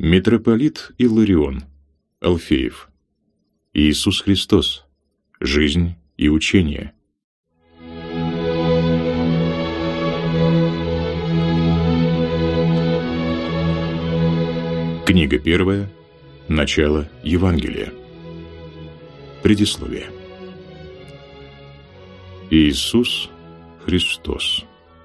Митрополит Илларион, Алфеев. Иисус Христос. Жизнь и учение. Книга 1. Начало Евангелия. Предисловие. Иисус Христос.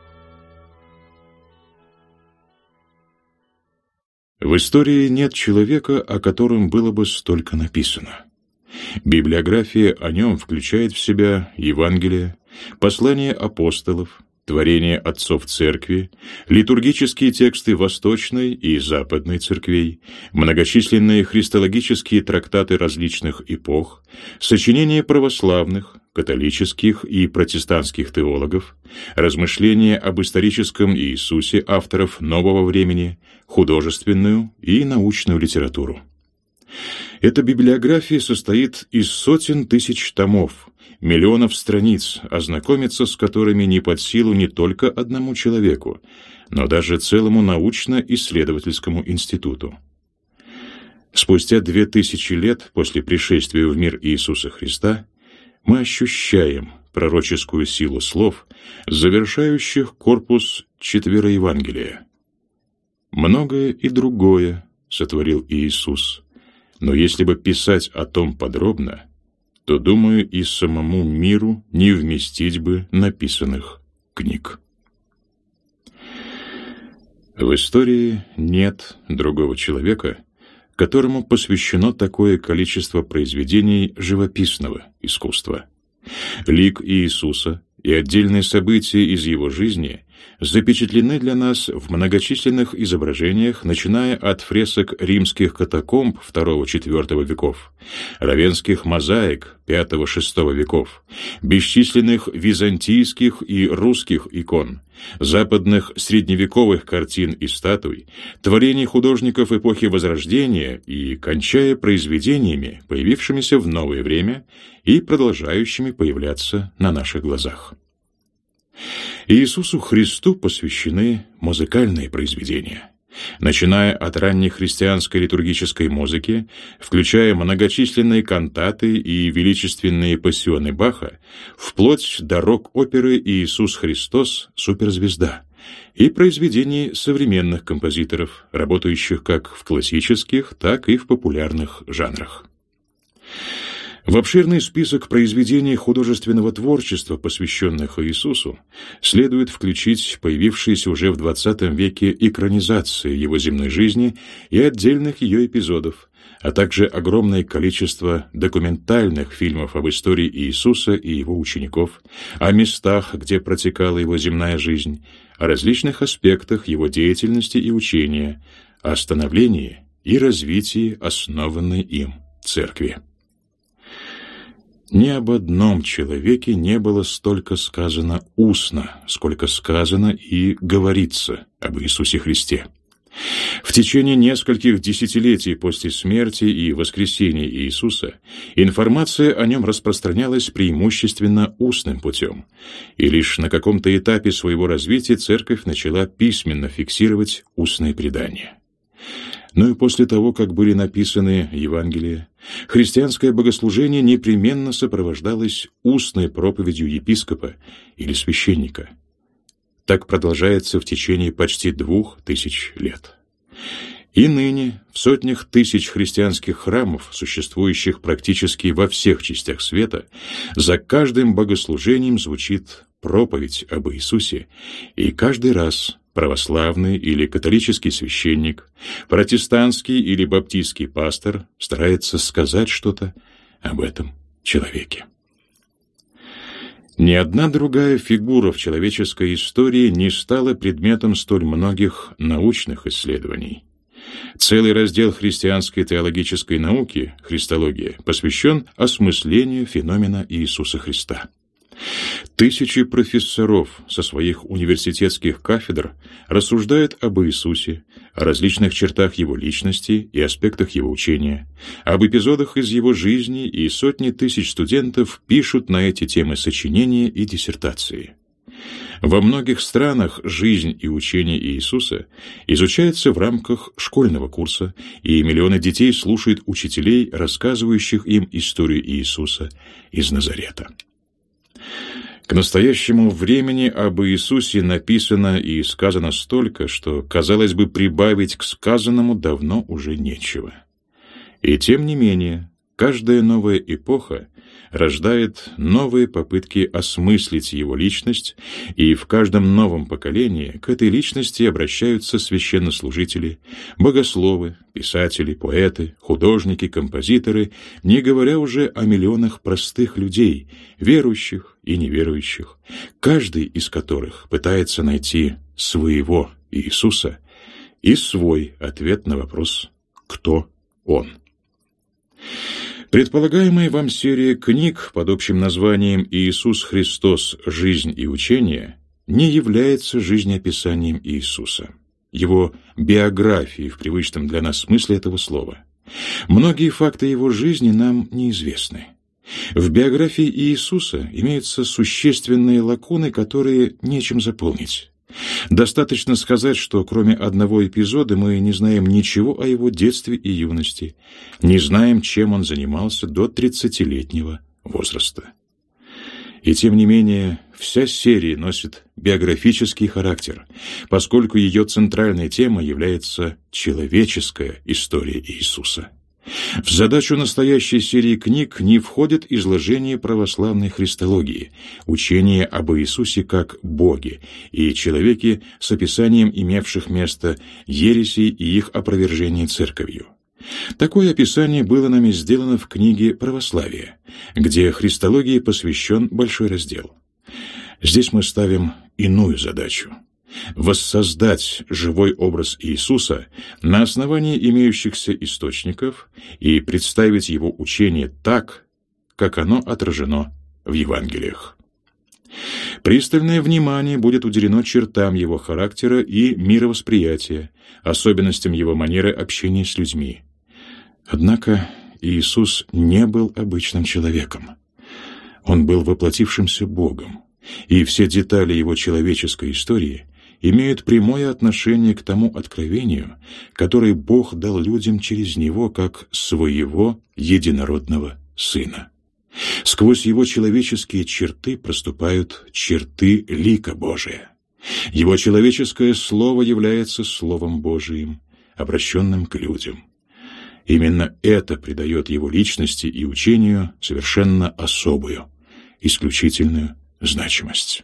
В истории нет человека, о котором было бы столько написано. Библиография о нем включает в себя Евангелие, послания апостолов, творения отцов церкви, литургические тексты Восточной и Западной церквей, многочисленные христологические трактаты различных эпох, сочинения православных, католических и протестантских теологов, размышления об историческом Иисусе авторов нового времени, художественную и научную литературу. Эта библиография состоит из сотен тысяч томов, миллионов страниц, ознакомиться с которыми не под силу не только одному человеку, но даже целому научно-исследовательскому институту. Спустя 2000 лет после пришествия в мир Иисуса Христа мы ощущаем пророческую силу слов, завершающих корпус Четвероевангелия. Многое и другое сотворил Иисус, но если бы писать о том подробно, то, думаю, и самому миру не вместить бы написанных книг. В истории нет другого человека, которому посвящено такое количество произведений живописного искусства. Лик Иисуса и отдельные события из его жизни запечатлены для нас в многочисленных изображениях, начиная от фресок римских катакомб II-IV веков, равенских мозаик V-VI веков, бесчисленных византийских и русских икон, западных средневековых картин и статуй, творений художников эпохи Возрождения и кончая произведениями, появившимися в новое время и продолжающими появляться на наших глазах. Иисусу Христу посвящены музыкальные произведения, начиная от ранней христианской литургической музыки, включая многочисленные кантаты и величественные пассионы Баха, вплоть до рок-оперы «Иисус Христос. Суперзвезда» и произведений современных композиторов, работающих как в классических, так и в популярных жанрах. В обширный список произведений художественного творчества, посвященных Иисусу, следует включить появившиеся уже в XX веке экранизации его земной жизни и отдельных ее эпизодов, а также огромное количество документальных фильмов об истории Иисуса и его учеников, о местах, где протекала его земная жизнь, о различных аспектах его деятельности и учения, о становлении и развитии основанной им церкви. Ни об одном человеке не было столько сказано устно, сколько сказано и говорится об Иисусе Христе. В течение нескольких десятилетий после смерти и воскресения Иисуса информация о нем распространялась преимущественно устным путем, и лишь на каком-то этапе своего развития Церковь начала письменно фиксировать устные предания. Но и после того, как были написаны Евангелия, христианское богослужение непременно сопровождалось устной проповедью епископа или священника. Так продолжается в течение почти 2000 лет. И ныне в сотнях тысяч христианских храмов, существующих практически во всех частях света, за каждым богослужением звучит проповедь об Иисусе, и каждый раз православный или католический священник, протестантский или баптистский пастор старается сказать что-то об этом человеке. Ни одна другая фигура в человеческой истории не стала предметом столь многих научных исследований. Целый раздел христианской теологической науки, христология, посвящен осмыслению феномена Иисуса Христа. Тысячи профессоров со своих университетских кафедр рассуждают об Иисусе, о различных чертах его личности и аспектах его учения, об эпизодах из его жизни, и сотни тысяч студентов пишут на эти темы сочинения и диссертации. Во многих странах жизнь и учение Иисуса изучается в рамках школьного курса, и миллионы детей слушают учителей, рассказывающих им историю Иисуса из Назарета. К настоящему времени об Иисусе написано и сказано столько, что, казалось бы, прибавить к сказанному давно уже нечего. И тем не менее, каждая новая эпоха рождает новые попытки осмыслить его личность, и в каждом новом поколении к этой личности обращаются священнослужители, богословы, писатели, поэты, художники, композиторы, не говоря уже о миллионах простых людей, верующих и неверующих, каждый из которых пытается найти своего Иисуса и свой ответ на вопрос «Кто Он?». Предполагаемая вам серия книг под общим названием «Иисус Христос. Жизнь и учение» не является жизнеописанием Иисуса, его биографией в привычном для нас смысле этого слова. Многие факты его жизни нам неизвестны. В биографии Иисуса имеются существенные лакуны, которые нечем заполнить. Достаточно сказать, что кроме одного эпизода мы не знаем ничего о его детстве и юности, не знаем, чем он занимался до 30-летнего возраста. И тем не менее, вся серия носит биографический характер, поскольку ее центральной темой является человеческая история Иисуса. В задачу настоящей серии книг не входит изложение православной христологии, учение об Иисусе как Боге и человеке с описанием имевших место ересей и их опровержение церковью. Такое описание было нами сделано в книге «Православие», где христологии посвящен большой раздел. Здесь мы ставим иную задачу – воссоздать живой образ Иисуса на основании имеющихся источников и представить его учение так, как оно отражено в Евангелиях. Пристальное внимание будет уделено чертам его характера и мировосприятия, особенностям его манеры общения с людьми. Однако Иисус не был обычным человеком. Он был воплотившимся Богом, и все детали его человеческой истории имеют прямое отношение к тому откровению, которое Бог дал людям через Него как своего единородного Сына. Сквозь Его человеческие черты проступают черты лика Божия. Его человеческое Слово является Словом Божиим, обращенным к людям. Именно это придает Его личности и учению совершенно особую, исключительную значимость.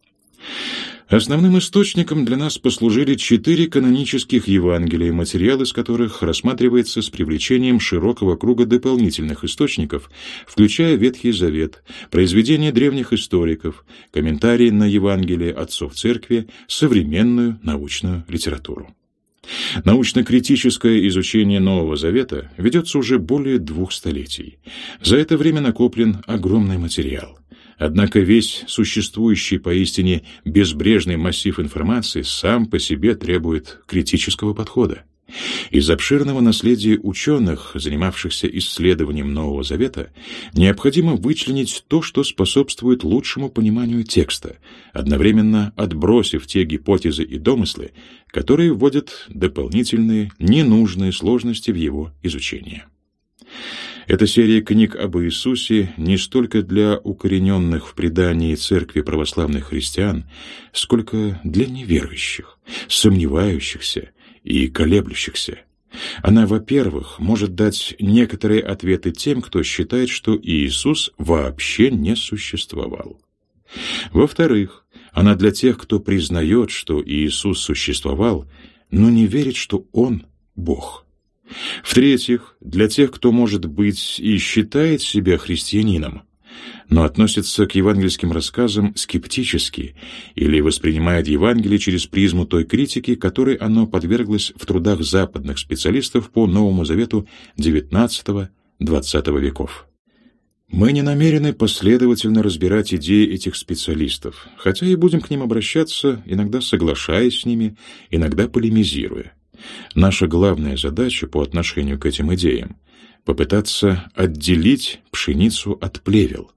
Основным источником для нас послужили 4 канонических Евангелия, материал из которых рассматривается с привлечением широкого круга дополнительных источников, включая Ветхий Завет, произведения древних историков, комментарии на Евангелие отцов Церкви, современную научную литературу. Научно-критическое изучение Нового Завета ведется уже более 2 столетий. За это время накоплен огромный материал. Однако весь существующий поистине безбрежный массив информации сам по себе требует критического подхода. Из обширного наследия ученых, занимавшихся исследованием Нового Завета, необходимо вычленить то, что способствует лучшему пониманию текста, одновременно отбросив те гипотезы и домыслы, которые вводят дополнительные, ненужные сложности в его изучение. Эта серия книг об Иисусе не столько для укорененных в предании Церкви православных христиан, сколько для неверующих, сомневающихся и колеблющихся. Она, во-первых, может дать некоторые ответы тем, кто считает, что Иисус вообще не существовал. Во-вторых, она для тех, кто признает, что Иисус существовал, но не верит, что Он Бог. В-третьих, для тех, кто, может быть, и считает себя христианином, но относится к евангельским рассказам скептически или воспринимает Евангелие через призму той критики, которой оно подверглось в трудах западных специалистов по Новому Завету XIX-XX веков. Мы не намерены последовательно разбирать идеи этих специалистов, хотя и будем к ним обращаться, иногда соглашаясь с ними, иногда полемизируя. Наша главная задача по отношению к этим идеям — попытаться отделить пшеницу от плевел,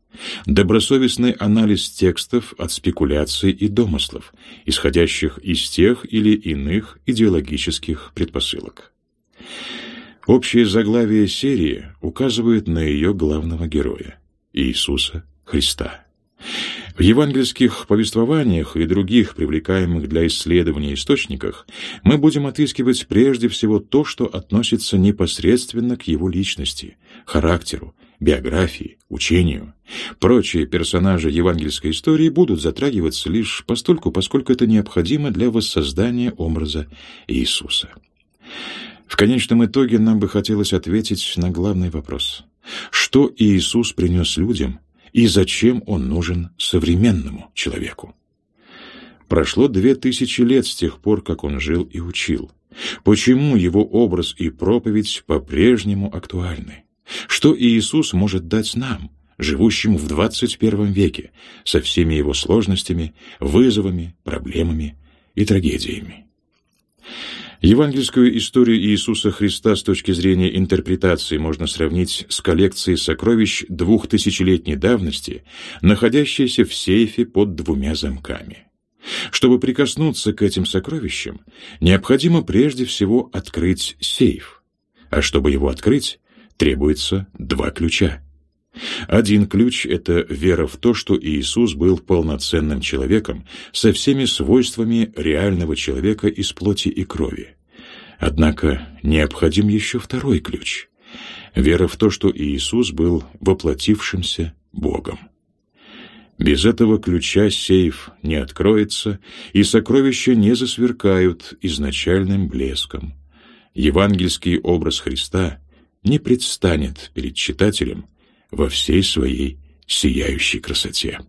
добросовестный анализ текстов от спекуляций и домыслов, исходящих из тех или иных идеологических предпосылок. Общее заглавие серии указывает на ее главного героя – Иисуса Христа. В евангельских повествованиях и других привлекаемых для исследования источниках мы будем отыскивать прежде всего то, что относится непосредственно к его личности, характеру, биографии, учению. Прочие персонажи евангельской истории будут затрагиваться лишь постольку, поскольку это необходимо для воссоздания образа Иисуса. В конечном итоге нам бы хотелось ответить на главный вопрос: что Иисус принес людям и зачем Он нужен современному человеку? Прошло 2000 лет с тех пор, как Он жил и учил. Почему Его образ и проповедь по-прежнему актуальны? Что Иисус может дать нам, живущим в 21 веке, со всеми его сложностями, вызовами, проблемами и трагедиями? Евангельскую историю Иисуса Христа с точки зрения интерпретации можно сравнить с коллекцией сокровищ 2000-летней давности, находящейся в сейфе под 2 замками. Чтобы прикоснуться к этим сокровищам, необходимо прежде всего открыть сейф. А чтобы его открыть, требуется 2 ключа. Один ключ — это вера в то, что Иисус был полноценным человеком со всеми свойствами реального человека из плоти и крови. Однако необходим еще 2 ключ — вера в то, что Иисус был воплотившимся Богом. Без этого ключа сейф не откроется, и сокровища не засверкают изначальным блеском. Евангельский образ Христа не предстанет перед читателем во всей своей сияющей красоте.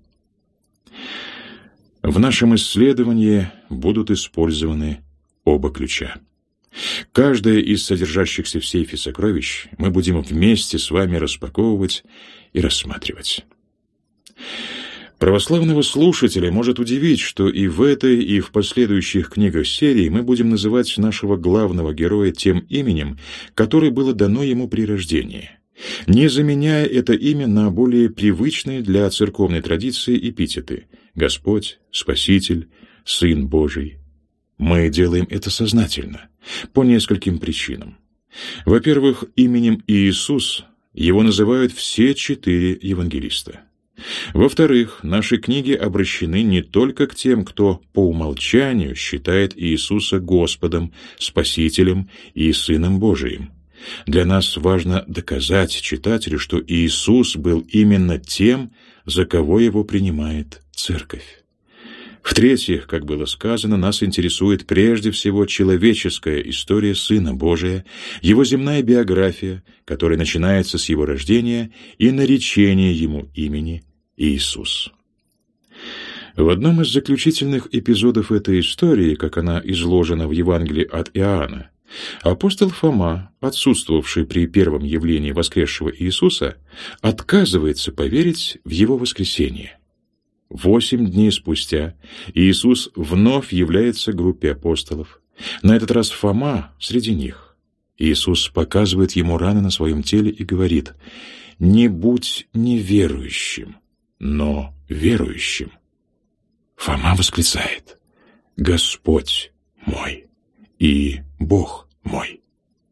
В нашем исследовании будут использованы оба ключа. Каждое из содержащихся в сейфе сокровищ мы будем вместе с вами распаковывать и рассматривать. Православного слушателя может удивить, что и в этой, и в последующих книгах серии мы будем называть нашего главного героя тем именем, которое было дано ему при рождении, не заменяя это имя на более привычные для церковной традиции эпитеты «Господь», «Спаситель», «Сын Божий». Мы делаем это сознательно, по нескольким причинам. Во-первых, именем Иисус его называют все 4 евангелиста. Во-вторых, наши книги обращены не только к тем, кто по умолчанию считает Иисуса Господом, Спасителем и Сыном Божиим. Для нас важно доказать читателю, что Иисус был именно тем, за кого его принимает Церковь. В-третьих, как было сказано, нас интересует прежде всего человеческая история Сына Божия, его земная биография, которая начинается с его рождения, и наречение ему имени Иисус. В одном из заключительных эпизодов этой истории, как она изложена в Евангелии от Иоанна, апостол Фома, отсутствовавший при первом явлении воскресшего Иисуса, отказывается поверить в его воскресение. 8 дней спустя Иисус вновь является группе апостолов. На этот раз Фома среди них. Иисус показывает ему раны на своем теле и говорит: «Не будь неверующим, но верующим». Фома восклицает: «Господь мой и Бог мой».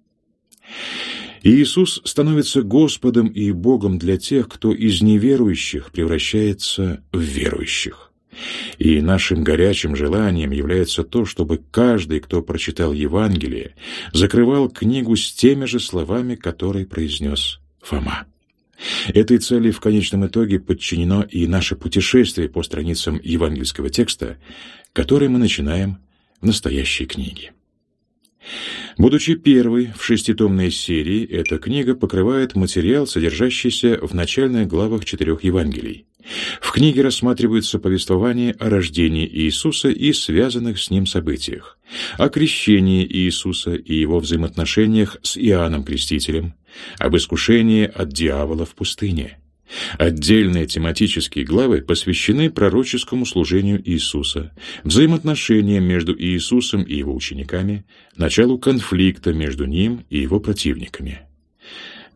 Иисус становится Господом и Богом для тех, кто из неверующих превращается в верующих. И нашим горячим желанием является то, чтобы каждый, кто прочитал Евангелие, закрывал книгу с теми же словами, которые произнес Фома. Этой цели в конечном итоге подчинено и наше путешествие по страницам евангельского текста, которое мы начинаем в настоящей книге. Будучи первой в 6-томной серии, эта книга покрывает материал, содержащийся в начальных главах 4 Евангелий. В книге рассматриваются повествования о рождении Иисуса и связанных с ним событиях, о крещении Иисуса и его взаимоотношениях с Иоанном Крестителем, об искушении от дьявола в пустыне. Отдельные тематические главы посвящены пророческому служению Иисуса, взаимоотношениям между Иисусом и его учениками, началу конфликта между ним и его противниками.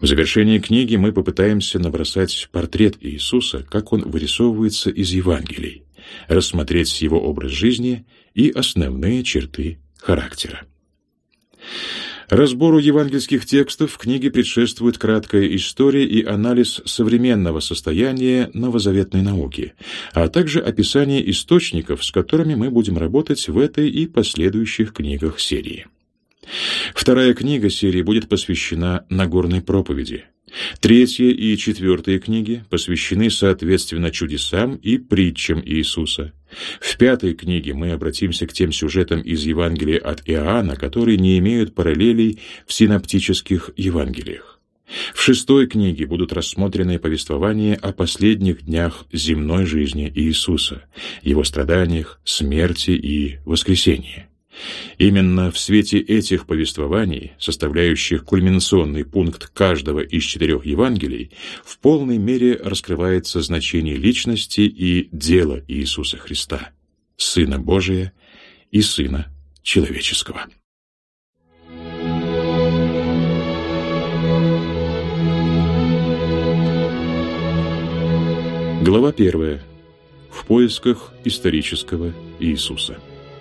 В завершении книги мы попытаемся набросать портрет Иисуса, как он вырисовывается из Евангелий, рассмотреть его образ жизни и основные черты характера. Разбору евангельских текстов в книге предшествует краткая история и анализ современного состояния новозаветной науки, а также описание источников, с которыми мы будем работать в этой и последующих книгах серии. Вторая книга серии будет посвящена Нагорной проповеди. Третья и четвертая книги посвящены, соответственно, чудесам и притчам Иисуса. В пятой книге мы обратимся к тем сюжетам из Евангелия от Иоанна, которые не имеют параллелей в синоптических Евангелиях. В шестой книге будут рассмотрены повествования о последних днях земной жизни Иисуса, его страданиях, смерти и воскресении. Именно в свете этих повествований, составляющих кульминационный пункт каждого из 4 Евангелий, в полной мере раскрывается значение личности и дела Иисуса Христа, Сына Божия и Сына Человеческого. Глава 1. В поисках исторического Иисуса.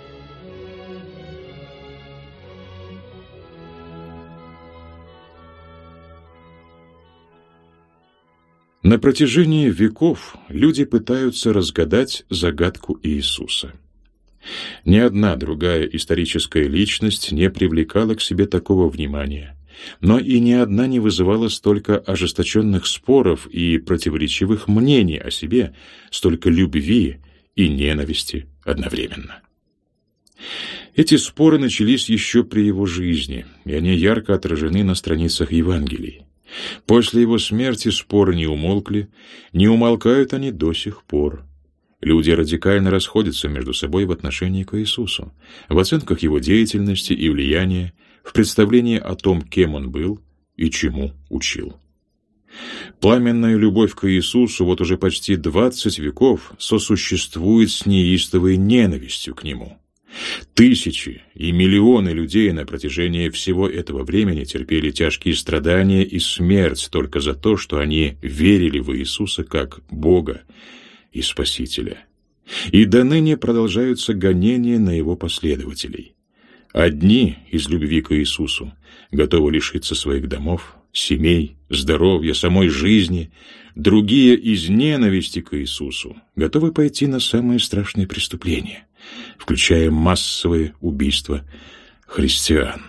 На протяжении веков люди пытаются разгадать загадку Иисуса. Ни одна другая историческая личность не привлекала к себе такого внимания, но и ни одна не вызывала столько ожесточенных споров и противоречивых мнений о себе, столько любви и ненависти одновременно. Эти споры начались еще при его жизни, и они ярко отражены на страницах Евангелий. После его смерти споры не умолкли, не умолкают они до сих пор. Люди радикально расходятся между собой в отношении к Иисусу, в оценках его деятельности и влияния, в представлении о том, кем он был и чему учил. Пламенная любовь к Иисусу вот уже почти 20 веков сосуществует с неистовой ненавистью к Нему. Тысячи и миллионы людей на протяжении всего этого времени терпели тяжкие страдания и смерть только за то, что они верили в Иисуса как Бога и Спасителя. И до ныне продолжаются гонения на Его последователей. Одни из любви к Иисусу готовы лишиться своих домов, семей, здоровья, самой жизни, другие из ненависти к Иисусу готовы пойти на самые страшные преступления, включая массовые убийства христиан.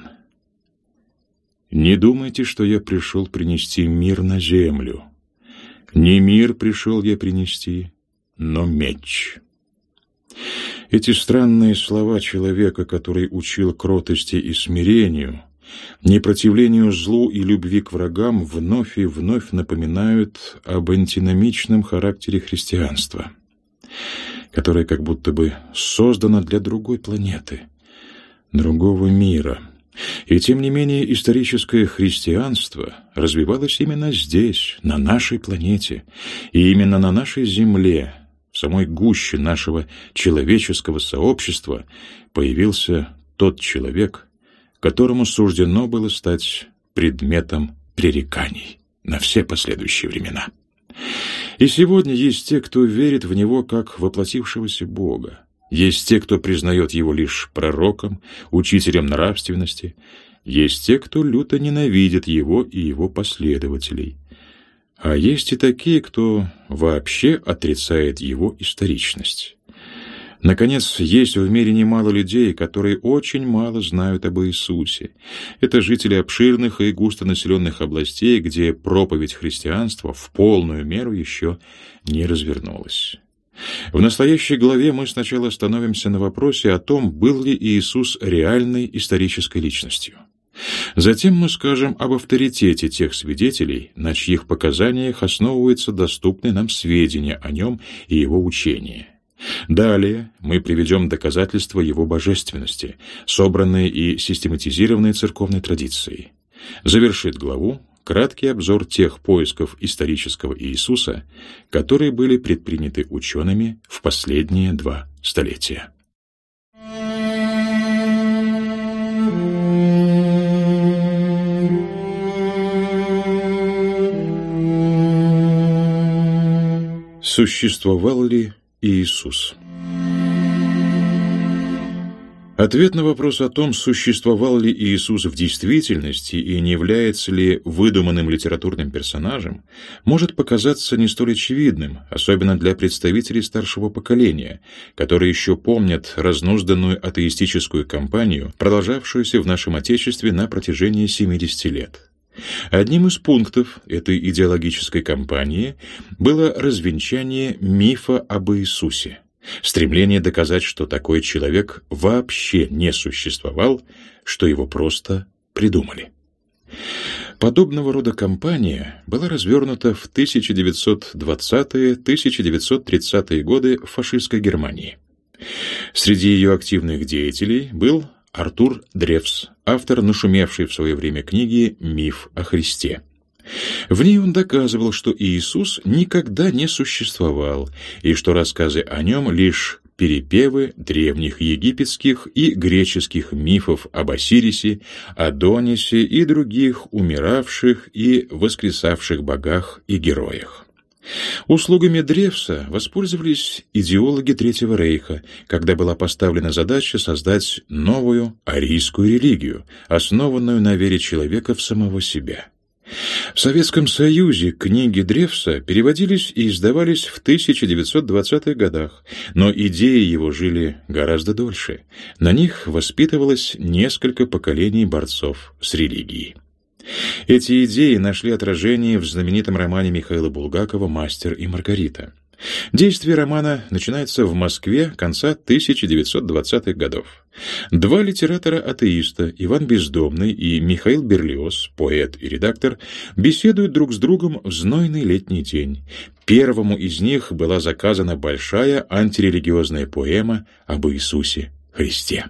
Не думайте, что я пришел принести мир на землю. Не мир пришел я принести, но меч. Эти странные слова человека, который учил кротости и смирению, непротивлению злу и любви к врагам, вновь и вновь напоминают об антиномичном характере христианства, которое как будто бы создано для другой планеты, другого мира. И тем не менее историческое христианство развивалось именно здесь, на нашей планете, и именно на нашей земле, в самой гуще нашего человеческого сообщества появился тот человек, которому суждено было стать предметом пререканий на все последующие времена. И сегодня есть те, кто верит в Него как воплотившегося Бога. Есть те, кто признает Его лишь пророком, учителем нравственности. Есть те, кто люто ненавидит Его и Его последователей. А есть и такие, кто вообще отрицает Его историчность. Наконец, есть в мире немало людей, которые очень мало знают об Иисусе. Это жители обширных и густонаселенных областей, где проповедь христианства в полную меру еще не развернулась. В настоящей главе мы сначала остановимся на вопросе о том, был ли Иисус реальной исторической личностью. Затем мы скажем об авторитете тех свидетелей, на чьих показаниях основываются доступные нам сведения о нем и его учении. Далее мы приведем доказательства его божественности, собранные и систематизированные церковной традицией. Завершит главу краткий обзор тех поисков исторического Иисуса, которые были предприняты учеными в последние 2 столетия. Существовал ли Иисус? Ответ на вопрос о том, существовал ли Иисус в действительности и не является ли выдуманным литературным персонажем, может показаться не столь очевидным, особенно для представителей старшего поколения, которые еще помнят разнузданную атеистическую кампанию, продолжавшуюся в нашем Отечестве на протяжении 70 лет. Одним из пунктов этой идеологической кампании было развенчание мифа об Иисусе. Стремление доказать, что такой человек вообще не существовал, что его просто придумали. Подобного рода кампания была развернута в 1920-1930-е годы в фашистской Германии. Среди ее активных деятелей был Артур Древс, автор нашумевшей в свое время книги «Миф о Христе». В ней он доказывал, что Иисус никогда не существовал, и что рассказы о нем лишь перепевы древних египетских и греческих мифов об Осирисе, Адонисе и других умиравших и воскресавших богах и героях. Услугами Древса воспользовались идеологи Третьего Рейха, когда была поставлена задача создать новую арийскую религию, основанную на вере человека в самого себя. В Советском Союзе книги Древса переводились и издавались в 1920-х годах, но идеи его жили гораздо дольше. На них воспитывалось несколько поколений борцов с религией. Эти идеи нашли отражение в знаменитом романе Михаила Булгакова «Мастер и Маргарита». Действие романа начинается в Москве конца 1920-х годов. Два литератора-атеиста, Иван Бездомный и Михаил Берлиоз, поэт и редактор, беседуют друг с другом в знойный летний день. Первому из них была заказана большая антирелигиозная поэма об Иисусе Христе.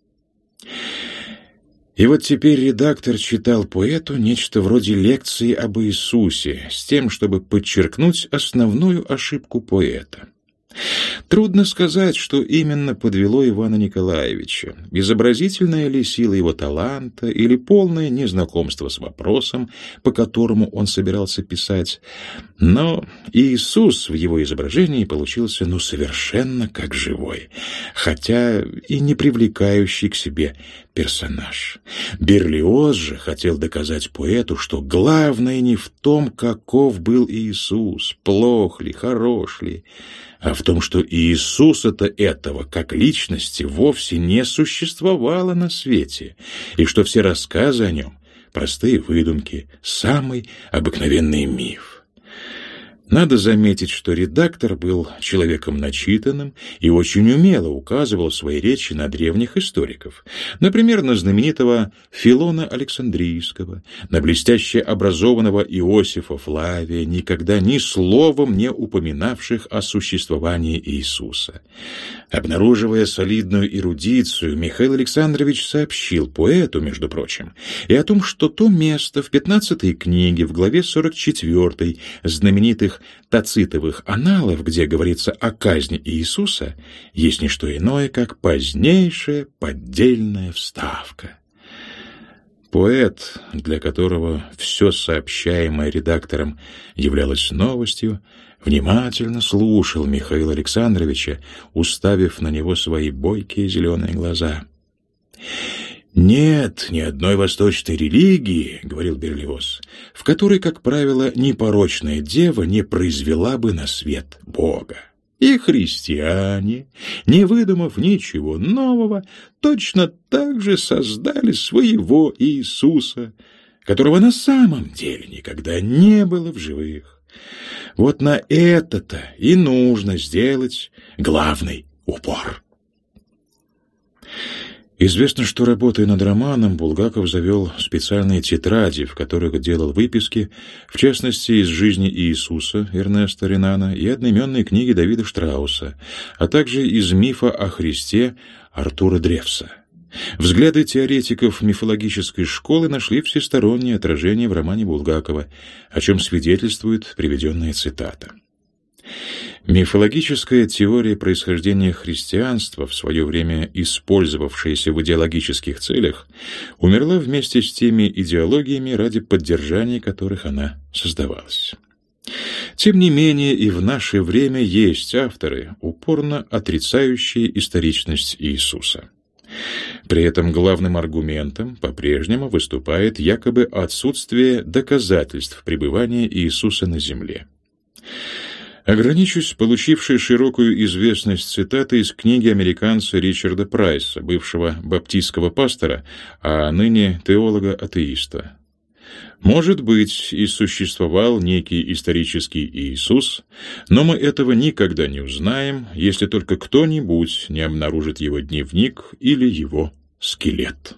И вот теперь редактор читал поэту нечто вроде лекции об Иисусе, с тем, чтобы подчеркнуть основную ошибку поэта. Трудно сказать, что именно подвело Ивана Николаевича: изобразительная ли сила его таланта или полное незнакомство с вопросом, по которому он собирался писать. Но Иисус в его изображении получился совершенно как живой, хотя и не привлекающий к себе персонаж. Берлиоз же хотел доказать поэту, что главное не в том, каков был Иисус, плох ли, хорош ли, а в том, что Иисуса-то этого, как личности, вовсе не существовало на свете, и что все рассказы о нем — простые выдумки, самый обыкновенный миф. Надо заметить, что редактор был человеком начитанным и очень умело указывал в своей речи на древних историков, например, на знаменитого Филона Александрийского, на блестяще образованного Иосифа Флавия, никогда ни словом не упоминавших о существовании Иисуса. Обнаруживая солидную эрудицию, Михаил Александрович сообщил поэту, между прочим, и о том, что то место в 15-й книге в главе 44 знаменитых Тацитовых аналов, где говорится о казни Иисуса, есть не что иное, как позднейшая поддельная вставка. Поэт, для которого все сообщаемое редактором являлось новостью, внимательно слушал Михаила Александровича, уставив на него свои бойкие зеленые глаза. «Нет ни одной восточной религии, — говорил Берлиоз, — в которой, как правило, непорочная дева не произвела бы на свет Бога. И христиане, не выдумав ничего нового, точно так же создали своего Иисуса, которого на самом деле никогда не было в живых. Вот на это-то и нужно сделать главный упор». Известно, что, работая над романом, Булгаков завел специальные тетради, в которых делал выписки, в частности, из жизни Иисуса Эрнеста Ренана и одноименной книги Давида Штрауса, а также из мифа о Христе Артура Древса. Взгляды теоретиков мифологической школы нашли всестороннее отражение в романе Булгакова, о чем свидетельствует приведенная цитата. Мифологическая теория происхождения христианства, в свое время использовавшаяся в идеологических целях, умерла вместе с теми идеологиями, ради поддержания которых она создавалась. Тем не менее, и в наше время есть авторы, упорно отрицающие историчность Иисуса. При этом главным аргументом по-прежнему выступает якобы отсутствие доказательств пребывания Иисуса на земле. Ограничусь получившей широкую известность цитатой из книги американца Ричарда Прайса, бывшего баптистского пастора, а ныне теолога-атеиста. Может быть, и существовал некий исторический Иисус, но мы этого никогда не узнаем, если только кто-нибудь не обнаружит его дневник или его скелет.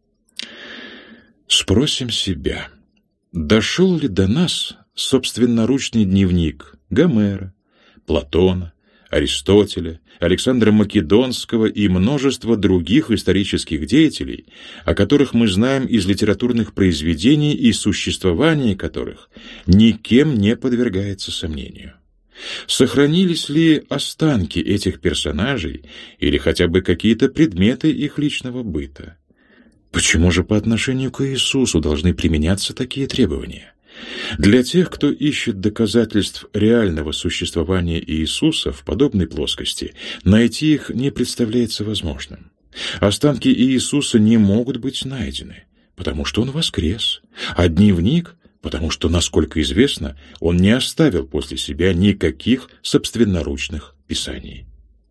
Спросим себя, дошел ли до нас собственноручный дневник Гомера, Платона, Аристотеля, Александра Македонского и множество других исторических деятелей, о которых мы знаем из литературных произведений и существование которых никем не подвергается сомнению. Сохранились ли останки этих персонажей или хотя бы какие-то предметы их личного быта? Почему же по отношению к Иисусу должны применяться такие требования? Для тех, кто ищет доказательств реального существования Иисуса в подобной плоскости, найти их не представляется возможным. Останки Иисуса не могут быть найдены, потому что Он воскрес, а дневник, потому что, насколько известно, Он не оставил после себя никаких собственноручных писаний.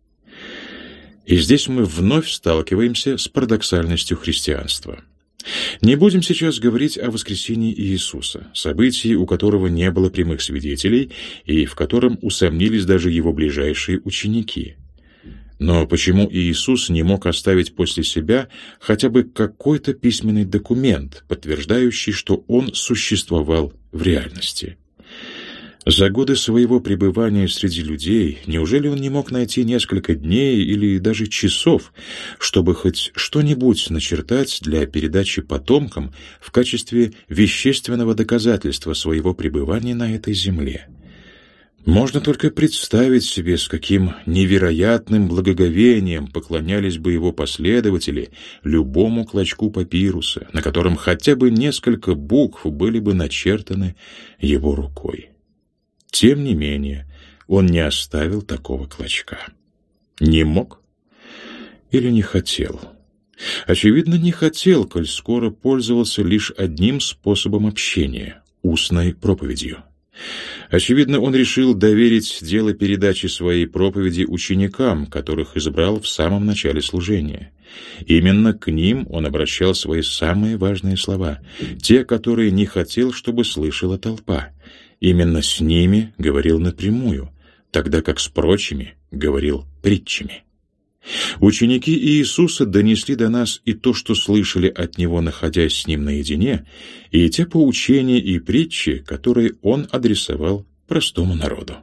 И здесь мы вновь сталкиваемся с парадоксальностью христианства. Не будем сейчас говорить о воскресении Иисуса, событии, у которого не было прямых свидетелей и в котором усомнились даже его ближайшие ученики. Но почему Иисус не мог оставить после себя хотя бы какой-то письменный документ, подтверждающий, что Он существовал в реальности? За годы своего пребывания среди людей, неужели Он не мог найти несколько дней или даже часов, чтобы хоть что-нибудь начертать для передачи потомкам в качестве вещественного доказательства своего пребывания на этой земле? Можно только представить себе, с каким невероятным благоговением поклонялись бы Его последователи любому клочку папируса, на котором хотя бы несколько букв были бы начертаны Его рукой. Тем не менее, Он не оставил такого клочка. Не мог или не хотел? Очевидно, не хотел, коль скоро пользовался лишь одним способом общения — устной проповедью. Очевидно, Он решил доверить дело передачи своей проповеди ученикам, которых избрал в самом начале служения. Именно к ним Он обращал свои самые важные слова, те, которые не хотел, чтобы слышала толпа. Именно с ними говорил напрямую, тогда как с прочими говорил притчами. Ученики Иисуса донесли до нас и то, что слышали от Него, находясь с Ним наедине, и те поучения и притчи, которые Он адресовал простому народу.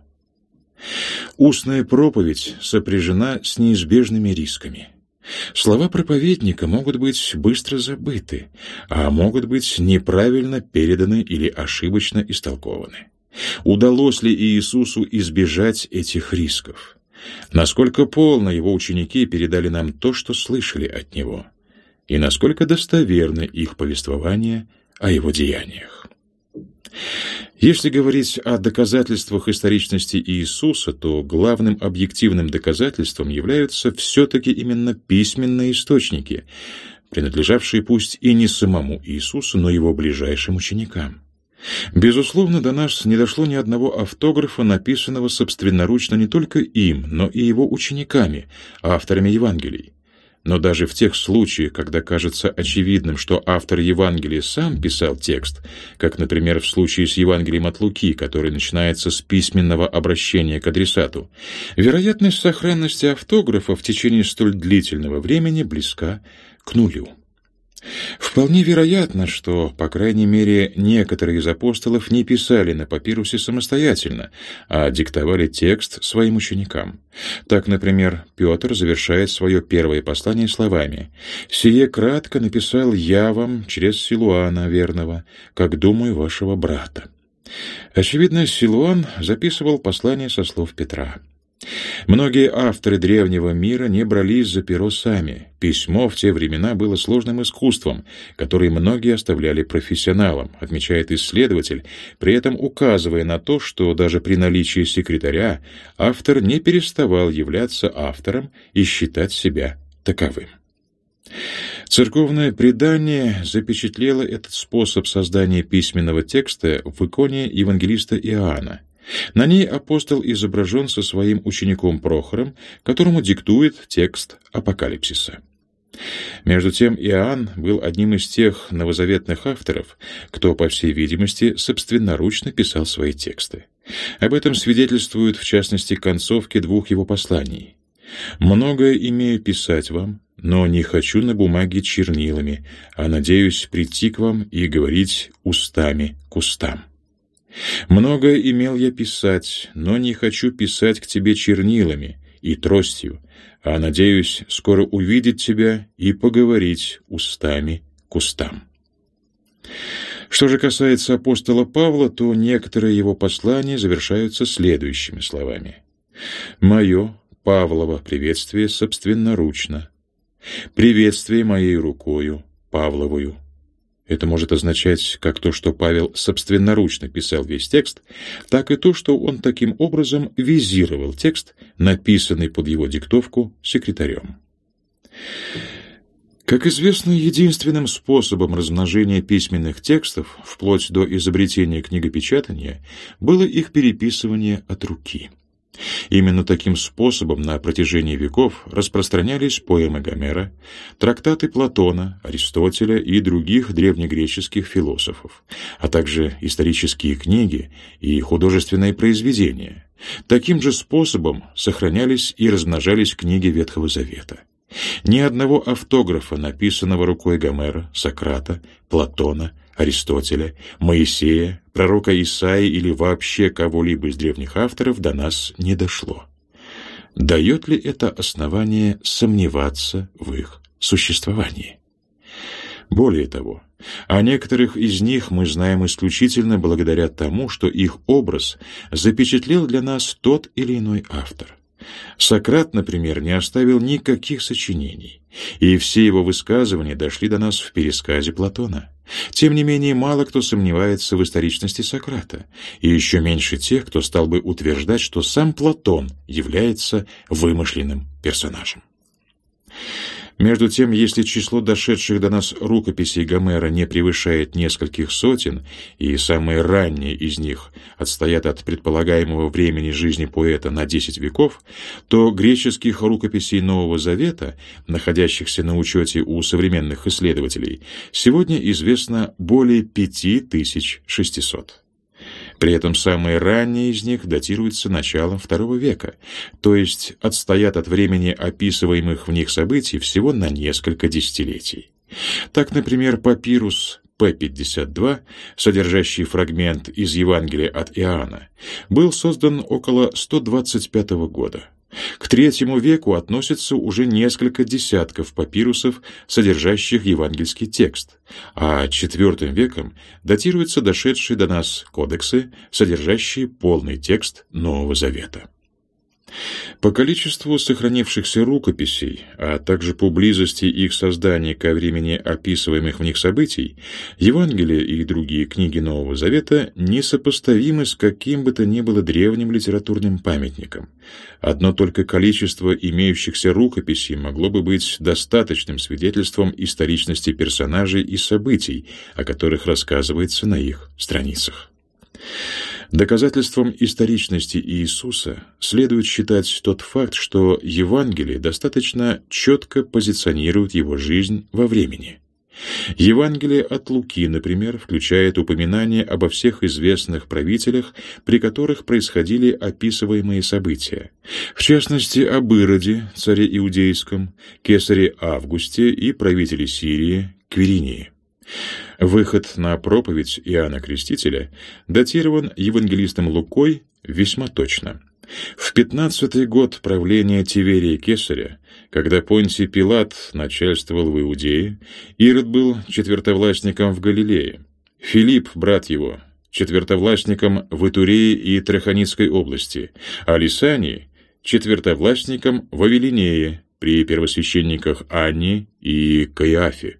Устная проповедь сопряжена с неизбежными рисками. Слова проповедника могут быть быстро забыты, а могут быть неправильно переданы или ошибочно истолкованы. Удалось ли Иисусу избежать этих рисков? Насколько полно Его ученики передали нам то, что слышали от Него? И насколько достоверны их повествования о Его деяниях? Если говорить о доказательствах историчности Иисуса, то главным объективным доказательством являются все-таки именно письменные источники, принадлежавшие пусть и не самому Иисусу, но Его ближайшим ученикам. Безусловно, до нас не дошло ни одного автографа, написанного собственноручно не только им, но и Его учениками, авторами Евангелий. Но даже в тех случаях, когда кажется очевидным, что автор Евангелия сам писал текст, как, например, в случае с Евангелием от Луки, который начинается с письменного обращения к адресату, вероятность сохранности автографа в течение столь длительного времени близка к нулю. Вполне вероятно, что, по крайней мере, некоторые из апостолов не писали на папирусе самостоятельно, а диктовали текст своим ученикам. Так, например, Петр завершает свое первое послание словами: «Сие кратко написал я вам через Силуана верного, как думаю вашего брата». Очевидно, Силуан записывал послание со слов Петра. Многие авторы древнего мира не брались за перо сами. Письмо в те времена было сложным искусством, которое многие оставляли профессионалам, отмечает исследователь, при этом указывая на то, что даже при наличии секретаря автор не переставал являться автором и считать себя таковым. Церковное предание запечатлело этот способ создания письменного текста в иконе евангелиста Иоанна. На ней апостол изображен со своим учеником Прохором, которому диктует текст Апокалипсиса. Между тем, Иоанн был одним из тех новозаветных авторов, кто, по всей видимости, собственноручно писал свои тексты. Об этом свидетельствуют, в частности, концовки двух его посланий. «Многое имею писать вам, но не хочу на бумаге чернилами, а надеюсь прийти к вам и говорить устами к устам. Многое имел я писать, но не хочу писать к тебе чернилами и тростью, а надеюсь скоро увидеть тебя и поговорить устами к устам». Что же касается апостола Павла, то некоторые его послания завершаются следующими словами: «Мое, Павлово, приветствие собственноручно. Приветствие моей рукою, Павловую». Это может означать как то, что Павел собственноручно писал весь текст, так и то, что он таким образом визировал текст, написанный под его диктовку секретарем. Как известно, единственным способом размножения письменных текстов, вплоть до изобретения книгопечатания, было их переписывание от руки. Именно таким способом на протяжении веков распространялись поэмы Гомера, трактаты Платона, Аристотеля и других древнегреческих философов, а также исторические книги и художественные произведения. Таким же способом сохранялись и размножались книги Ветхого Завета. Ни одного автографа, написанного рукой Гомера, Сократа, Платона, Аристотеля, Моисея, пророка Исаии или вообще кого-либо из древних авторов до нас не дошло. Дает ли это основание сомневаться в их существовании? Более того, о некоторых из них мы знаем исключительно благодаря тому, что их образ запечатлел для нас тот или иной автор. Сократ, например, не оставил никаких сочинений, и все его высказывания дошли до нас в пересказе Платона. Тем не менее, мало кто сомневается в историчности Сократа, и еще меньше тех, кто стал бы утверждать, что сам Платон является вымышленным персонажем. Между тем, если число дошедших до нас рукописей Гомера не превышает нескольких сотен, и самые ранние из них отстоят от предполагаемого времени жизни поэта на 10 веков, то греческих рукописей Нового Завета, находящихся на учете у современных исследователей, сегодня известно более 5600. При этом самые ранние из них датируются началом II века, то есть отстоят от времени описываемых в них событий всего на несколько десятилетий. Так, например, папирус П-52, содержащий фрагмент из Евангелия от Иоанна, был создан около 125 года. К III веку относятся уже несколько десятков папирусов, содержащих евангельский текст, а IV веком датируются дошедшие до нас кодексы, содержащие полный текст Нового Завета. По количеству сохранившихся рукописей, а также по близости их создания ко времени описываемых в них событий, Евангелие и другие книги Нового Завета несопоставимы с каким бы то ни было древним литературным памятником. Одно только количество имеющихся рукописей могло бы быть достаточным свидетельством историчности персонажей и событий, о которых рассказывается на их страницах. Доказательством историчности Иисуса следует считать тот факт, что Евангелие достаточно четко позиционирует его жизнь во времени. Евангелие от Луки, например, включает упоминание обо всех известных правителях, при которых происходили описываемые события. В частности, об Ироде, царе Иудейском, кесаре Августе и правителе Сирии Квиринии. Выход на проповедь Иоанна Крестителя датирован евангелистом Лукой весьма точно. В 15-й год правления Тиверия Кесаря, когда Понтий Пилат начальствовал в Иудее, Ирод был четвертовластником в Галилее, Филипп, брат его, четвертовластником в Итурее и Траханитской области, а Лисаний четвертовластником в Авелинее при первосвященниках Анне и Каиафе.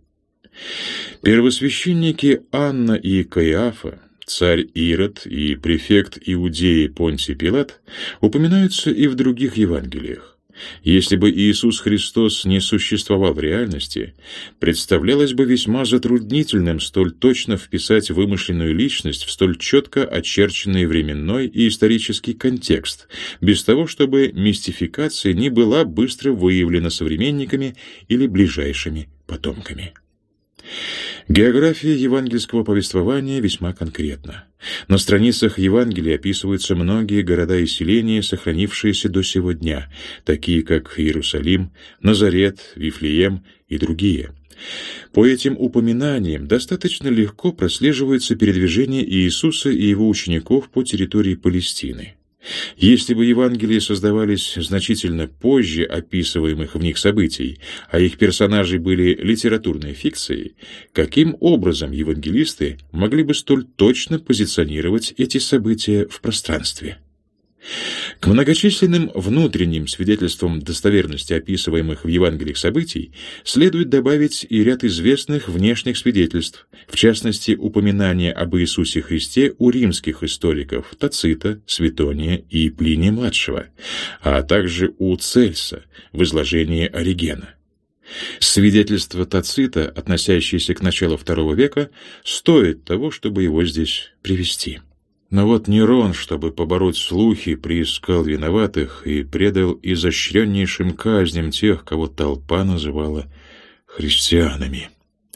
Первосвященники Анна и Каиафа, царь Ирод и префект Иудеи Понтий Пилат упоминаются и в других Евангелиях. Если бы Иисус Христос не существовал в реальности, представлялось бы весьма затруднительным столь точно вписать вымышленную личность в столь четко очерченный временной и исторический контекст, без того, чтобы мистификация не была быстро выявлена современниками или ближайшими потомками. География евангельского повествования весьма конкретна. На страницах Евангелия описываются многие города и селения, сохранившиеся до сего дня, такие как Иерусалим, Назарет, Вифлеем и другие. По этим упоминаниям достаточно легко прослеживается передвижение Иисуса и его учеников по территории Палестины. Если бы Евангелии создавались значительно позже описываемых в них событий, а их персонажи были литературной фикцией, каким образом евангелисты могли бы столь точно позиционировать эти события в пространстве? К многочисленным внутренним свидетельствам достоверности описываемых в Евангелиях событий следует добавить и ряд известных внешних свидетельств, в частности, упоминания об Иисусе Христе у римских историков Тацита, Светония и Плиния-младшего, а также у Цельса в изложении Оригена. Свидетельство Тацита, относящееся к началу II века, стоит того, чтобы его здесь привести. Но вот Нерон, чтобы побороть слухи, приискал виноватых и предал изощреннейшим казням тех, кого толпа называла христианами.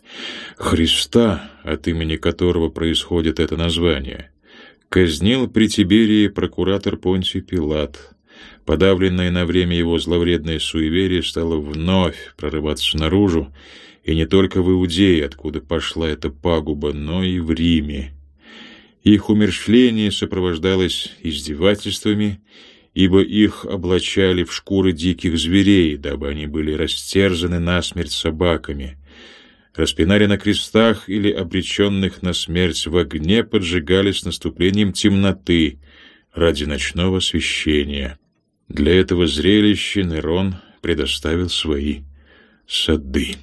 Христа, от имени которого происходит это название, казнил при Тиберии прокуратор Понтий Пилат. Подавленное на время его зловредное суеверие стало вновь прорываться наружу, и не только в Иудее, откуда пошла эта пагуба, но и в Риме. Их умерщвление сопровождалось издевательствами, ибо их облачали в шкуры диких зверей, дабы они были растерзаны насмерть собаками, распинали на крестах или обреченных на смерть в огне поджигали с наступлением темноты ради ночного освещения. Для этого зрелища Нерон предоставил свои сады.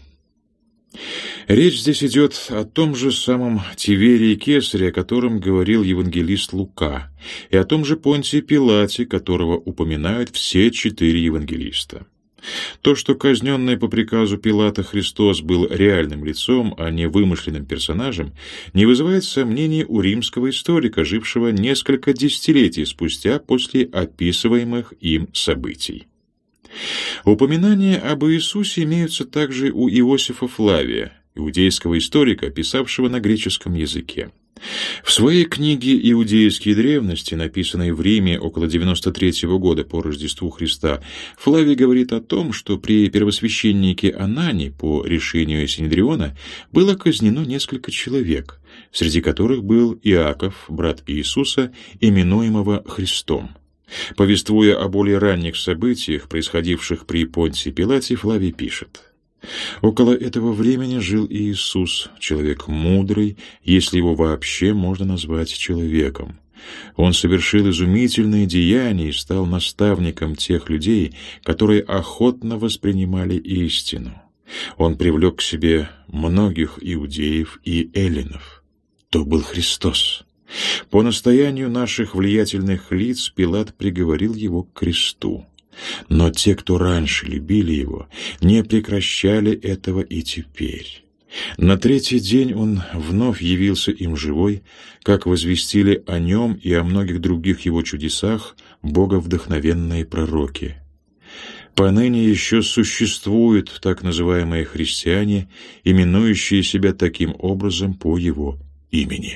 Речь здесь идет о том же самом Тиверии Кесаре, о котором говорил евангелист Лука, и о том же Понтии Пилате, которого упоминают все 4 евангелиста. То, что казненный по приказу Пилата Христос был реальным лицом, а не вымышленным персонажем, не вызывает сомнений у римского историка, жившего несколько десятилетий спустя после описываемых им событий. Упоминания об Иисусе имеются также у Иосифа Флавия, иудейского историка, писавшего на греческом языке. В своей книге «Иудейские древности», написанной в Риме около 93 года по Рождеству Христа, Флавий говорит о том, что при первосвященнике Анане по решению Синедриона было казнено несколько человек, среди которых был Иаков, брат Иисуса, именуемого Христом. Повествуя о более ранних событиях, происходивших при Понтии Пилате, Флавий пишет: «Около этого времени жил Иисус, человек мудрый, если его вообще можно назвать человеком. Он совершил изумительные деяния и стал наставником тех людей, которые охотно воспринимали истину. Он привлек к себе многих иудеев и эллинов. То был Христос. По настоянию наших влиятельных лиц Пилат приговорил его к кресту. Но те, кто раньше любили его, не прекращали этого и теперь. На 3-й день он вновь явился им живой, как возвестили о нем и о многих других его чудесах боговдохновенные пророки. Поныне еще существуют так называемые христиане, именующие себя таким образом по его имени».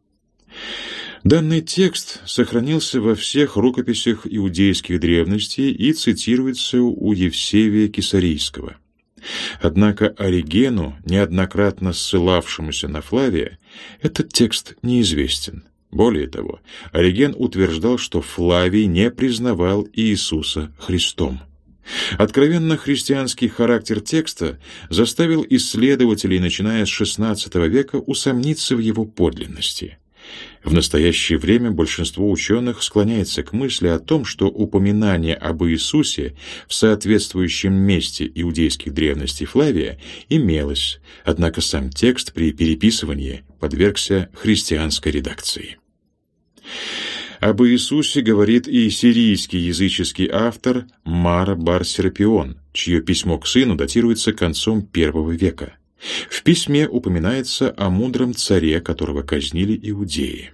Данный текст сохранился во всех рукописях иудейских древностей и цитируется у Евсевия Кесарийского. Однако Оригену, неоднократно ссылавшемуся на Флавия, этот текст неизвестен. Более того, Ориген утверждал, что Флавий не признавал Иисуса Христом. Откровенно христианский характер текста заставил исследователей, начиная с XVI века, усомниться в его подлинности. В настоящее время большинство ученых склоняется к мысли о том, что упоминание об Иисусе в соответствующем месте иудейских древностей Флавия имелось, однако сам текст при переписывании подвергся христианской редакции. Об Иисусе говорит и сирийский языческий автор Мара бар-Серапион, чье письмо к сыну датируется концом I века. В письме упоминается о мудром царе, которого казнили иудеи.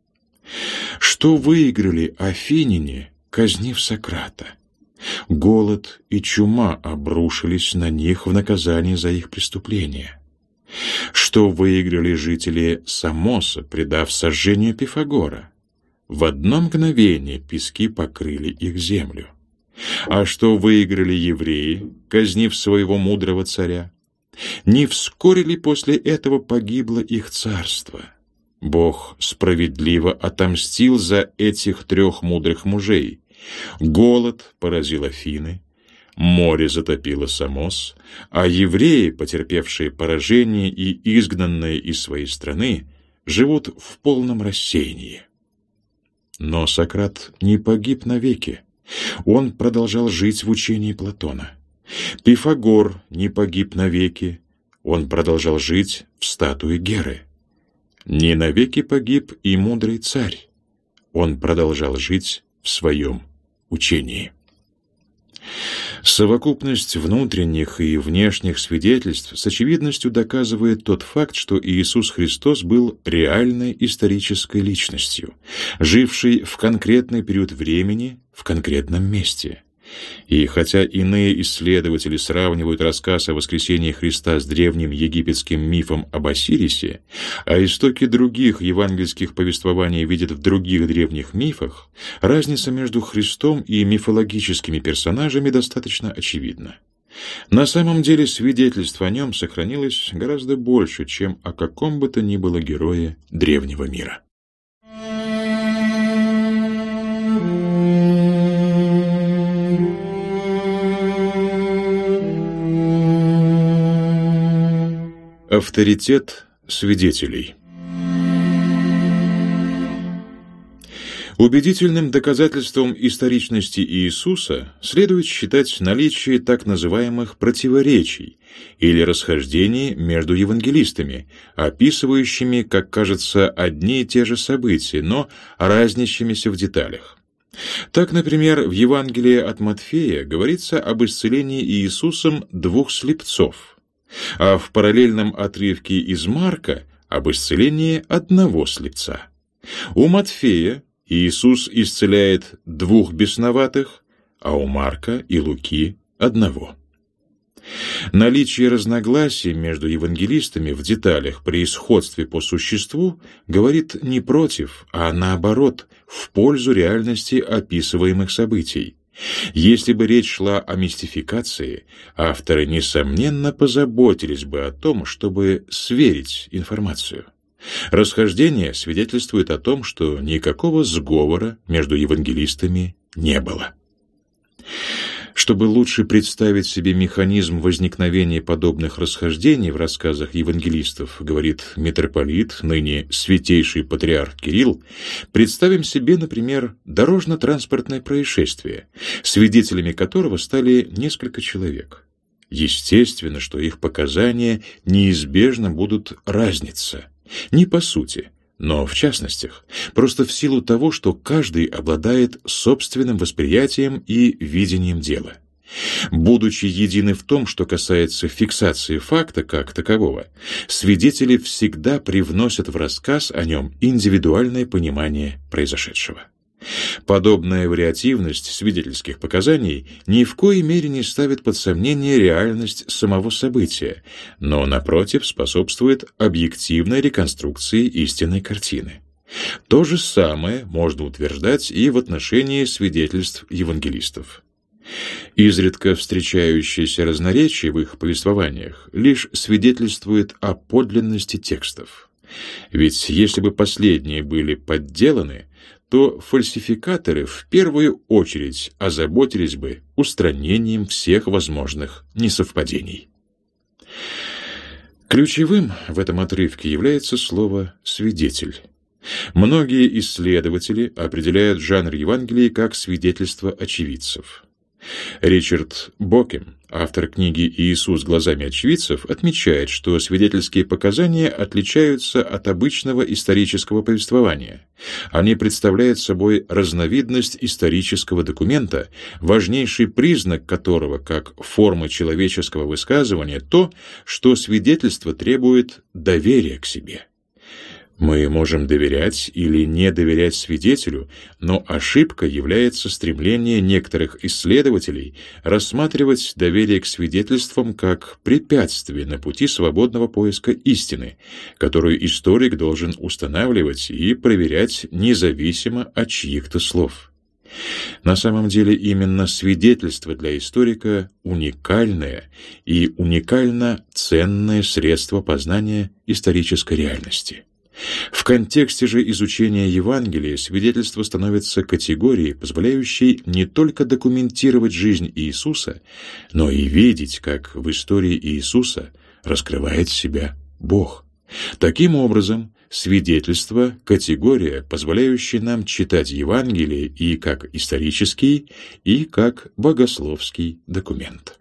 «Что выиграли афиняне, казнив Сократа? Голод и чума обрушились на них в наказание за их преступления. Что выиграли жители Самоса, предав сожжению Пифагора? В одно мгновение пески покрыли их землю. А что выиграли евреи, казнив своего мудрого царя? Не вскоре ли после этого погибло их царство? Бог справедливо отомстил за этих 3 мудрых мужей. Голод поразил Афины, море затопило Самос, а евреи, потерпевшие поражение и изгнанные из своей страны, живут в полном рассеянии. Но Сократ не погиб навеки. Он продолжал жить в учении Платона. Пифагор не погиб навеки, он продолжал жить в статуе Геры. Не навеки погиб и мудрый царь, он продолжал жить в своем учении. Совокупность внутренних и внешних свидетельств с очевидностью доказывает тот факт, что Иисус Христос был реальной исторической личностью, жившей в конкретный период времени в конкретном месте. И хотя иные исследователи сравнивают рассказ о воскресении Христа с древним египетским мифом об Осирисе, а истоки других евангельских повествований видят в других древних мифах, разница между Христом и мифологическими персонажами достаточно очевидна. На самом деле свидетельств о нем сохранилось гораздо больше, чем о каком бы то ни было герое древнего мира. Авторитет свидетелей. Убедительным доказательством историчности Иисуса следует считать наличие так называемых противоречий или расхождений между евангелистами, описывающими, как кажется, одни и те же события, но разнящимися в деталях. Так, например, в Евангелии от Матфея говорится об исцелении Иисусом 2 слепцов, а в параллельном отрывке из Марка об исцелении 1 слепца. У Матфея Иисус исцеляет 2 бесноватых, а у Марка и Луки 1. Наличие разногласий между евангелистами в деталях при сходстве по существу говорит не против, а наоборот, в пользу реальности описываемых событий. Если бы речь шла о мистификации, авторы, несомненно, позаботились бы о том, чтобы сверить информацию. Расхождение свидетельствует о том, что никакого сговора между евангелистами не было. Чтобы лучше представить себе механизм возникновения подобных расхождений в рассказах евангелистов, говорит митрополит, ныне святейший патриарх Кирилл, представим себе, например, дорожно-транспортное происшествие, свидетелями которого стали несколько человек. Естественно, что их показания неизбежно будут разниться. Не по сути, но в частностях, просто в силу того, что каждый обладает собственным восприятием и видением дела. Будучи едины в том, что касается фиксации факта как такового, свидетели всегда привносят в рассказ о нем индивидуальное понимание произошедшего. Подобная вариативность свидетельских показаний ни в коей мере не ставит под сомнение реальность самого события, но, напротив, способствует объективной реконструкции истинной картины. То же самое можно утверждать и в отношении свидетельств евангелистов. Изредка встречающиеся разноречия в их повествованиях лишь свидетельствуют о подлинности текстов. Ведь если бы последние были подделаны, то фальсификаторы в первую очередь озаботились бы устранением всех возможных несовпадений. Ключевым в этом отрывке является слово «свидетель». Многие исследователи определяют жанр Евангелий как свидетельство очевидцев. Ричард Бокем, автор книги «Иисус глазами очевидцев», отмечает, что свидетельские показания отличаются от обычного исторического повествования. Они представляют собой разновидность исторического документа, важнейший признак которого, как форма человеческого высказывания, то, что свидетельство требует доверия к себе. Мы можем доверять или не доверять свидетелю, но ошибка является стремление некоторых исследователей рассматривать доверие к свидетельствам как препятствие на пути свободного поиска истины, которую историк должен устанавливать и проверять независимо от чьих-то слов. На самом деле именно свидетельство для историка уникальное и уникально ценное средство познания исторической реальности. В контексте же изучения Евангелия свидетельство становится категорией, позволяющей не только документировать жизнь Иисуса, но и видеть, как в истории Иисуса раскрывает себя Бог. Таким образом, свидетельство – категория, позволяющая нам читать Евангелие и как исторический, и как богословский документ.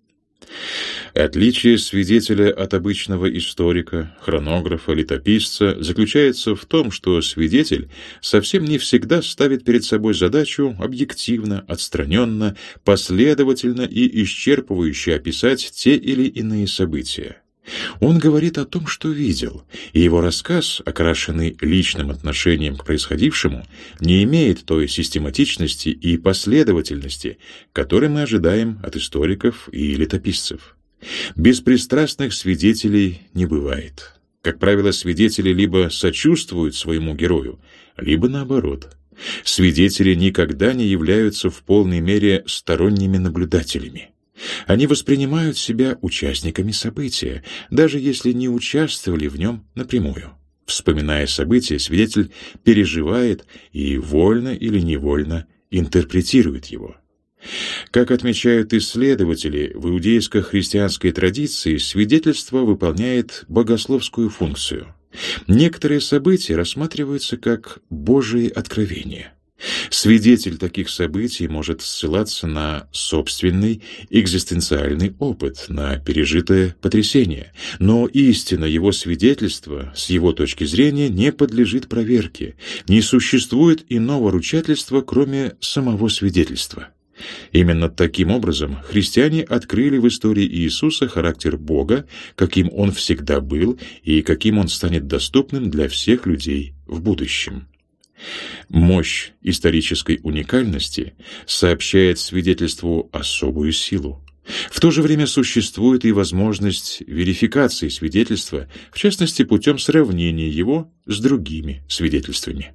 Отличие свидетеля от обычного историка, хронографа, летописца заключается в том, что свидетель совсем не всегда ставит перед собой задачу объективно, отстраненно, последовательно и исчерпывающе описать те или иные события. Он говорит о том, что видел, и его рассказ, окрашенный личным отношением к происходившему, не имеет той систематичности и последовательности, которой мы ожидаем от историков и летописцев. Беспристрастных свидетелей не бывает. Как правило, свидетели либо сочувствуют своему герою, либо наоборот. Свидетели никогда не являются в полной мере сторонними наблюдателями. Они воспринимают себя участниками события, даже если не участвовали в нем напрямую. Вспоминая события, свидетель переживает и вольно или невольно интерпретирует его. Как отмечают исследователи, в иудейско-христианской традиции свидетельство выполняет богословскую функцию. Некоторые события рассматриваются как Божие откровения. Свидетель таких событий может ссылаться на собственный экзистенциальный опыт, на пережитое потрясение, но истина его свидетельства, с его точки зрения, не подлежит проверке, не существует иного ручательства, кроме самого свидетельства. Именно таким образом христиане открыли в истории Иисуса характер Бога, каким Он всегда был и каким Он станет доступным для всех людей в будущем. Мощь исторической уникальности сообщает свидетельству особую силу. В то же время существует и возможность верификации свидетельства, в частности, путем сравнения его с другими свидетельствами.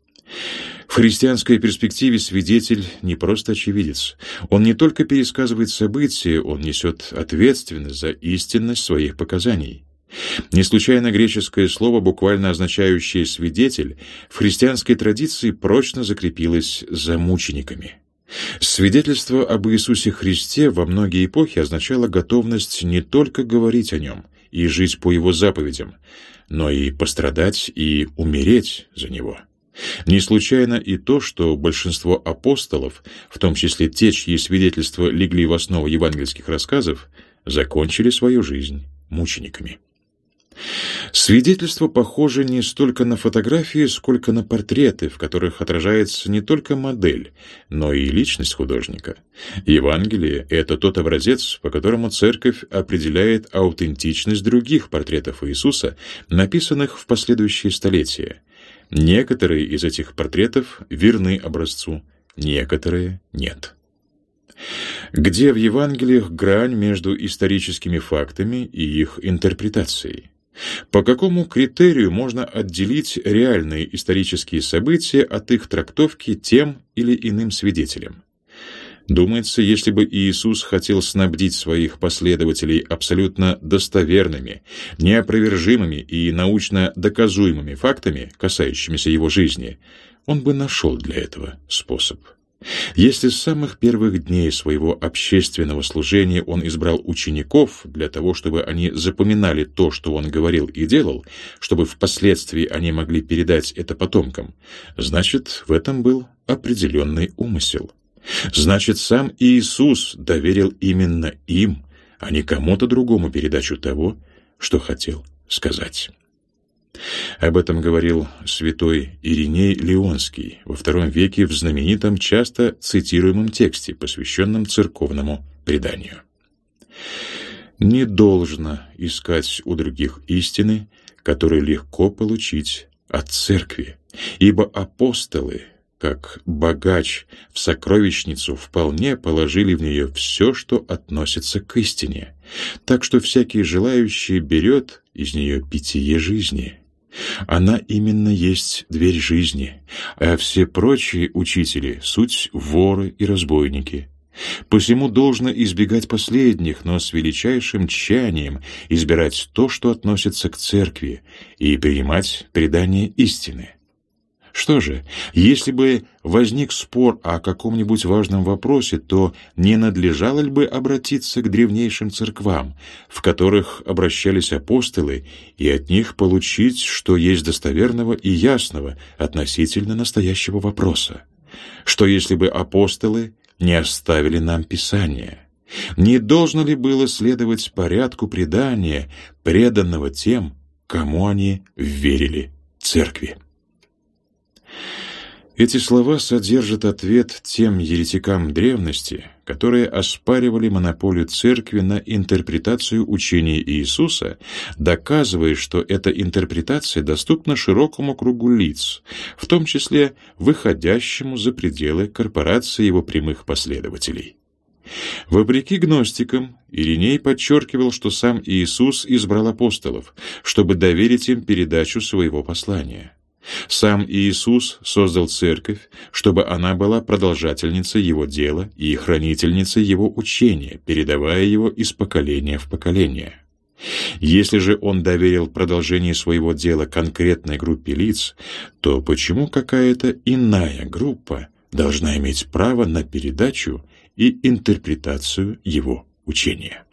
В христианской перспективе свидетель не просто очевидец. Он не только пересказывает события, он несет ответственность за истинность своих показаний. Не случайно греческое слово, буквально означающее «свидетель», в христианской традиции прочно закрепилось за мучениками. Свидетельство об Иисусе Христе во многие эпохи означало готовность не только говорить о Нем и жить по Его заповедям, но и пострадать и умереть за Него. Не случайно и то, что большинство апостолов, в том числе те, чьи свидетельства легли в основу евангельских рассказов, закончили свою жизнь мучениками. Свидетельство похоже не столько на фотографии, сколько на портреты, в которых отражается не только модель, но и личность художника. Евангелие — это тот образец, по которому Церковь определяет аутентичность других портретов Иисуса, написанных в последующие столетия. Некоторые из этих портретов верны образцу, некоторые — нет. Где в Евангелиях грань между историческими фактами и их интерпретацией? По какому критерию можно отделить реальные исторические события от их трактовки тем или иным свидетелем? Думается, если бы Иисус хотел снабдить своих последователей абсолютно достоверными, неопровержимыми и научно доказуемыми фактами, касающимися его жизни, он бы нашел для этого способ. Если с самых первых дней своего общественного служения он избрал учеников для того, чтобы они запоминали то, что он говорил и делал, чтобы впоследствии они могли передать это потомкам, значит, в этом был определенный умысел. Значит, сам Иисус доверил именно им, а не кому-то другому передачу того, что хотел сказать. Об этом говорил святой Ириней Лионский во II веке в знаменитом, часто цитируемом тексте, посвященном церковному преданию. «Не должно искать у других истины, которые легко получить от церкви, ибо апостолы, как богач в сокровищницу, вполне положили в нее все, что относится к истине, так что всякий желающий берет из нее питье жизни. Она именно есть дверь жизни, а все прочие учители — суть воры и разбойники. Посему должно избегать последних, но с величайшим тщанием избирать то, что относится к церкви, и принимать предание истины. Что же, если бы возник спор о каком-нибудь важном вопросе, то не надлежало ли бы обратиться к древнейшим церквам, в которых обращались апостолы, и от них получить, что есть достоверного и ясного относительно настоящего вопроса? Что если бы апостолы не оставили нам Писание? Не должно ли было следовать порядку предания, преданного тем, кому они верили церкви? Эти слова содержат ответ тем еретикам древности, которые оспаривали монополию церкви на интерпретацию учения Иисуса, доказывая, что эта интерпретация доступна широкому кругу лиц, в том числе выходящему за пределы корпорации его прямых последователей. Вопреки гностикам, Ириней подчеркивал, что сам Иисус избрал апостолов, чтобы доверить им передачу своего послания. Сам Иисус создал церковь, чтобы она была продолжательницей его дела и хранительницей его учения, передавая его из поколения в поколение. Если же он доверил продолжение своего дела конкретной группе лиц, то почему какая-то иная группа должна иметь право на передачу и интерпретацию его учения?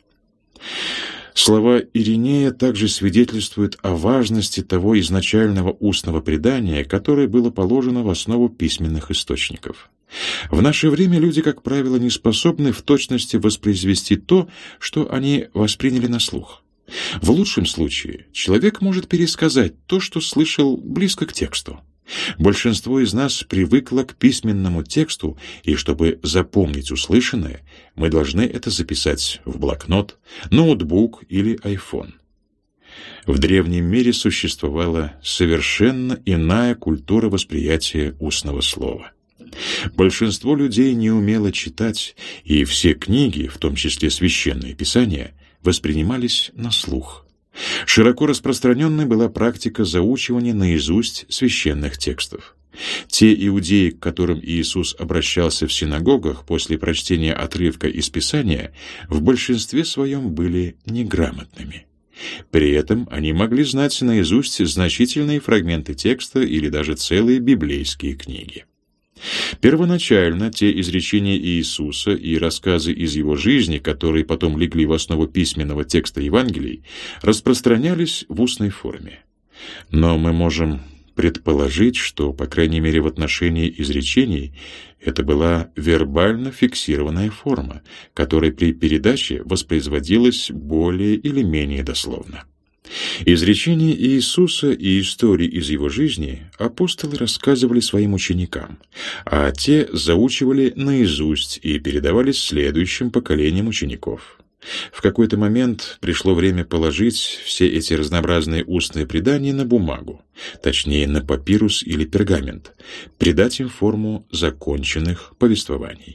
Слова Иринея также свидетельствуют о важности того изначального устного предания, которое было положено в основу письменных источников. В наше время люди, как правило, не способны в точности воспроизвести то, что они восприняли на слух. В лучшем случае человек может пересказать то, что слышал близко к тексту. Большинство из нас привыкло к письменному тексту, и чтобы запомнить услышанное, мы должны это записать в блокнот, ноутбук или iPhone. В древнем мире существовала совершенно иная культура восприятия устного слова. Большинство людей не умело читать, и все книги, в том числе священные писания, воспринимались на слух. Широко распространенной была практика заучивания наизусть священных текстов. Те иудеи, к которым Иисус обращался в синагогах после прочтения отрывка из Писания, в большинстве своем были неграмотными. При этом они могли знать наизусть значительные фрагменты текста или даже целые библейские книги. Первоначально те изречения Иисуса и рассказы из его жизни, которые потом легли в основу письменного текста Евангелий, распространялись в устной форме. Но мы можем предположить, что, по крайней мере в отношении изречений, это была вербально фиксированная форма, которая при передаче воспроизводилась более или менее дословно. Изречения Иисуса и истории из его жизни апостолы рассказывали своим ученикам, а те заучивали наизусть и передавались следующим поколениям учеников. В какой-то момент пришло время положить все эти разнообразные устные предания на бумагу, точнее на папирус или пергамент, придать им форму законченных повествований.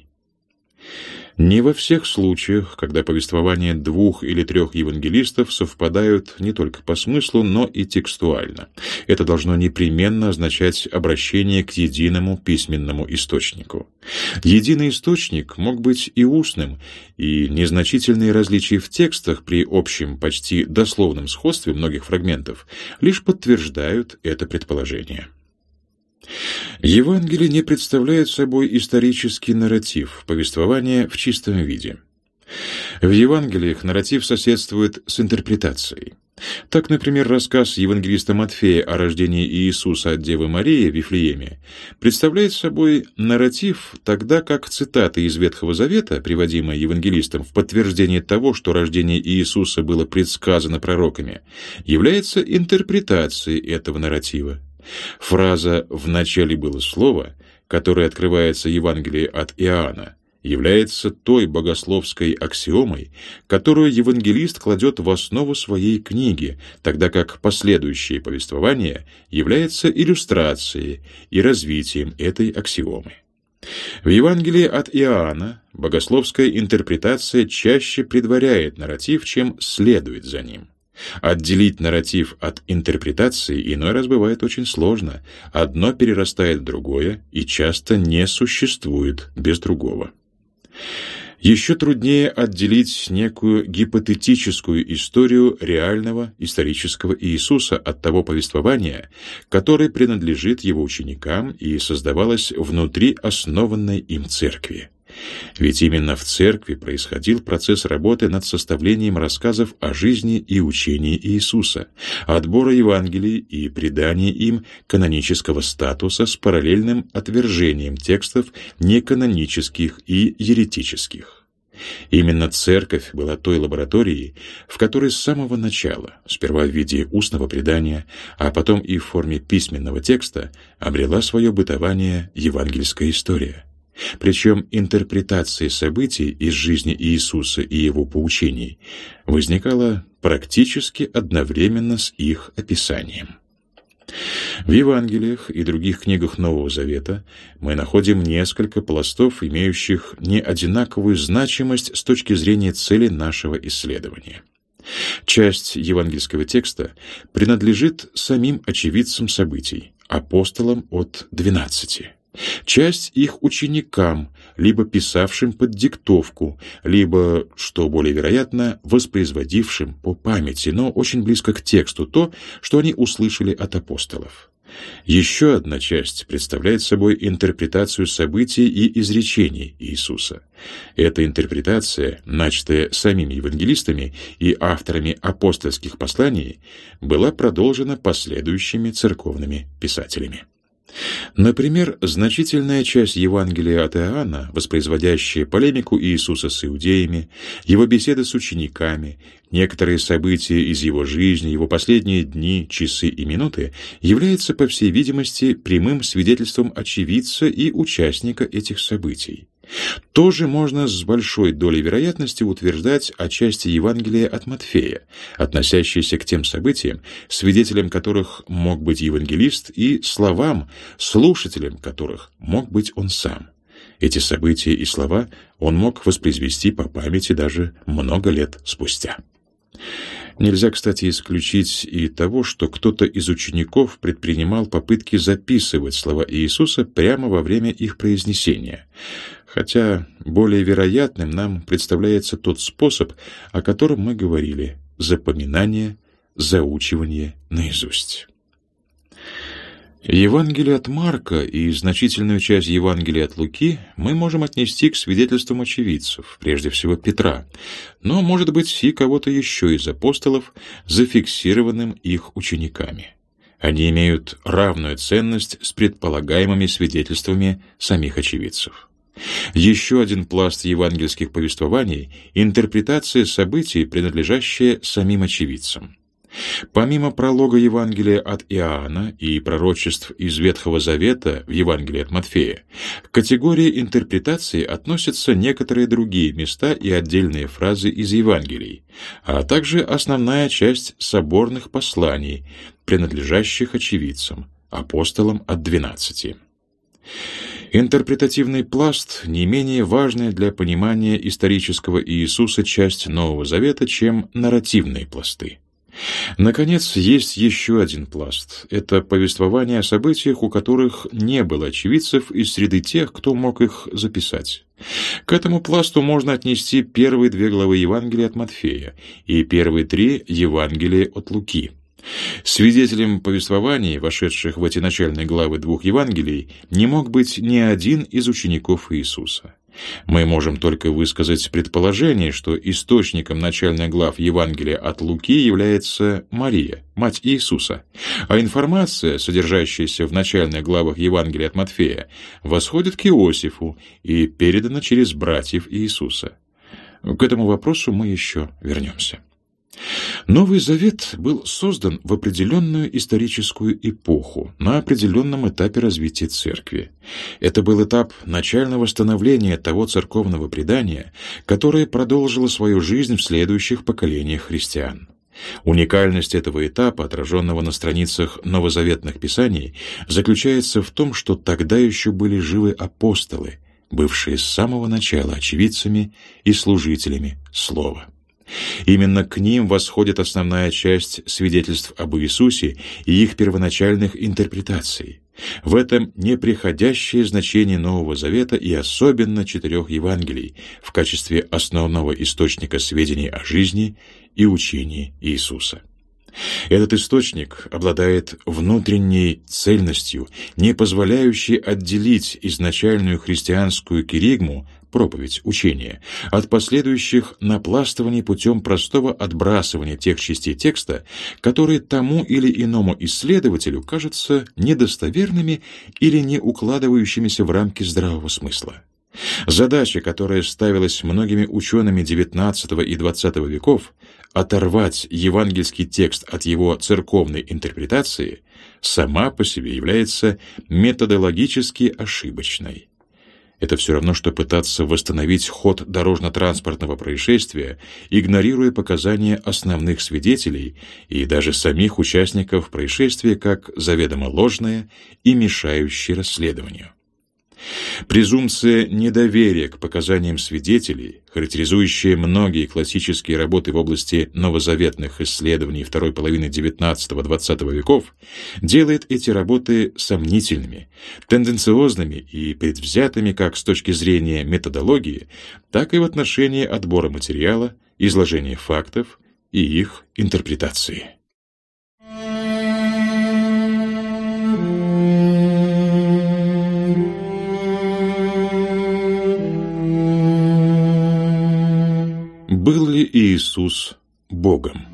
Не во всех случаях, когда повествования 2 или 3 евангелистов совпадают не только по смыслу, но и текстуально. Это должно непременно означать обращение к единому письменному источнику. Единый источник мог быть и устным, и незначительные различия в текстах при общем, почти дословном сходстве многих фрагментов лишь подтверждают это предположение. Евангелие не представляет собой исторический нарратив, повествование в чистом виде. В Евангелиях нарратив соседствует с интерпретацией. Так, например, рассказ евангелиста Матфея о рождении Иисуса от Девы Марии в Вифлееме представляет собой нарратив, тогда как цитаты из Ветхого Завета, приводимые евангелистом в подтверждение того, что рождение Иисуса было предсказано пророками, является интерпретацией этого нарратива. Фраза «в начале было слово», которая открывается Евангелие от Иоанна, является той богословской аксиомой, которую евангелист кладет в основу своей книги, тогда как последующее повествование является иллюстрацией и развитием этой аксиомы. В Евангелии от Иоанна богословская интерпретация чаще предваряет нарратив, чем следует за ним. Отделить нарратив от интерпретации иной раз бывает очень сложно. Одно перерастает в другое и часто не существует без другого. Еще труднее отделить некую гипотетическую историю реального исторического Иисуса от того повествования, которое принадлежит его ученикам и создавалось внутри основанной им церкви. Ведь именно в церкви происходил процесс работы над составлением рассказов о жизни и учении Иисуса, отбора Евангелий и придания им канонического статуса с параллельным отвержением текстов неканонических и еретических. Именно церковь была той лабораторией, в которой с самого начала, сперва в виде устного предания, а потом и в форме письменного текста, обрела свое бытование евангельская история. Причем интерпретация событий из жизни Иисуса и его поучений возникала практически одновременно с их описанием. В Евангелиях и других книгах Нового Завета мы находим несколько пластов, имеющих не одинаковую значимость с точки зрения цели нашего исследования. Часть евангельского текста принадлежит самим очевидцам событий, апостолам от 12. Часть их ученикам, либо писавшим под диктовку, либо, что более вероятно, воспроизводившим по памяти, но очень близко к тексту то, что они услышали от апостолов. Еще одна часть представляет собой интерпретацию событий и изречений Иисуса. Эта интерпретация, начатая самими евангелистами и авторами апостольских посланий, была продолжена последующими церковными писателями. Например, значительная часть Евангелия от Иоанна, воспроизводящая полемику Иисуса с иудеями, его беседы с учениками, некоторые события из его жизни, его последние дни, часы и минуты, является, по всей видимости, прямым свидетельством очевидца и участника этих событий. Тоже можно с большой долей вероятности утверждать о части Евангелия от Матфея, относящейся к тем событиям, свидетелем которых мог быть евангелист, и словам, слушателем которых мог быть он сам. Эти события и слова он мог воспроизвести по памяти даже много лет спустя. Нельзя, кстати, исключить и того, что кто-то из учеников предпринимал попытки записывать слова Иисуса прямо во время их произнесения, хотя более вероятным нам представляется тот способ, о котором мы говорили – запоминание, заучивание наизусть. Евангелие от Марка и значительную часть Евангелия от Луки мы можем отнести к свидетельствам очевидцев, прежде всего Петра, но, может быть, и кого-то еще из апостолов, зафиксированным их учениками. Они имеют равную ценность с предполагаемыми свидетельствами самих очевидцев. Еще один пласт евангельских повествований – интерпретация событий, принадлежащая самим очевидцам. Помимо пролога Евангелия от Иоанна и пророчеств из Ветхого Завета в Евангелии от Матфея, к категории интерпретации относятся некоторые другие места и отдельные фразы из Евангелий, а также основная часть соборных посланий, принадлежащих очевидцам, апостолам от 12. Интерпретативный пласт не менее важная для понимания исторического Иисуса часть Нового Завета, чем нарративные пласты. Наконец, есть еще один пласт – это повествование о событиях, у которых не было очевидцев из среды тех, кто мог их записать. К этому пласту можно отнести первые 2 главы Евангелия от Матфея и первые 3 Евангелия от Луки. Свидетелем повествований, вошедших в эти начальные главы двух Евангелий, не мог быть ни один из учеников Иисуса. Мы можем только высказать предположение, что источником начальных глав Евангелия от Луки является Мария, мать Иисуса, а информация, содержащаяся в начальных главах Евангелия от Матфея, восходит к Иосифу и передана через братьев Иисуса. К этому вопросу мы еще вернемся. Новый Завет был создан в определенную историческую эпоху, на определенном этапе развития Церкви. Это был этап начального становления того церковного предания, которое продолжило свою жизнь в следующих поколениях христиан. Уникальность этого этапа, отраженного на страницах новозаветных писаний, заключается в том, что тогда еще были живы апостолы, бывшие с самого начала очевидцами и служителями Слова. Именно к ним восходит основная часть свидетельств об Иисусе и их первоначальных интерпретаций. В этом непреходящее значение Нового Завета и особенно 4 Евангелий в качестве основного источника сведений о жизни и учении Иисуса. Этот источник обладает внутренней цельностью, не позволяющей отделить изначальную христианскую киригму, проповедь, учение, от последующих напластываний путем простого отбрасывания тех частей текста, которые тому или иному исследователю кажутся недостоверными или не укладывающимися в рамки здравого смысла. Задача, которая ставилась многими учеными XIX и XX веков, оторвать евангельский текст от его церковной интерпретации, сама по себе является методологически ошибочной. Это все равно, что пытаться восстановить ход дорожно-транспортного происшествия, игнорируя показания основных свидетелей и даже самих участников происшествия как заведомо ложное и мешающее расследованию. Презумпция недоверия к показаниям свидетелей, характеризующая многие классические работы в области новозаветных исследований второй половины XIX-XX веков, делает эти работы сомнительными, тенденциозными и предвзятыми как с точки зрения методологии, так и в отношении отбора материала, изложения фактов и их интерпретации. Был ли Иисус Богом?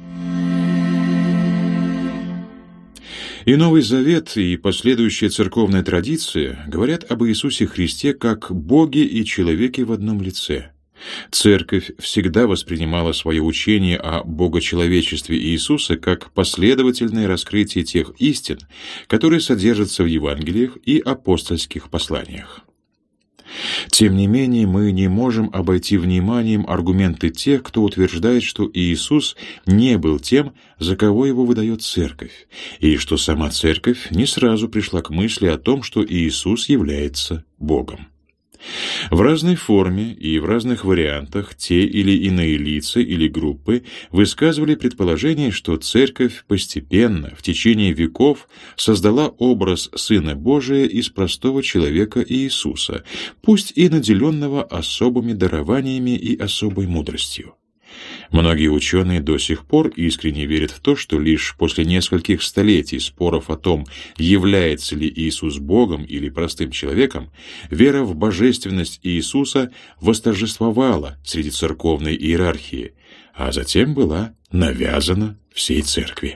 И Новый Завет, и последующая церковная традиция говорят об Иисусе Христе как Боге и человеке в одном лице. Церковь всегда воспринимала свое учение о богочеловечестве Иисуса как последовательное раскрытие тех истин, которые содержатся в Евангелиях и апостольских посланиях. Тем не менее, мы не можем обойти вниманием аргументы тех, кто утверждает, что Иисус не был тем, за кого его выдает Церковь, и что сама Церковь не сразу пришла к мысли о том, что Иисус является Богом. В разной форме и в разных вариантах те или иные лица или группы высказывали предположение, что Церковь постепенно, в течение веков, создала образ Сына Божия из простого человека Иисуса, пусть и наделенного особыми дарованиями и особой мудростью. Многие ученые до сих пор искренне верят в то, что лишь после нескольких столетий споров о том, является ли Иисус Богом или простым человеком, вера в божественность Иисуса восторжествовала среди церковной иерархии, а затем была навязана всей церкви.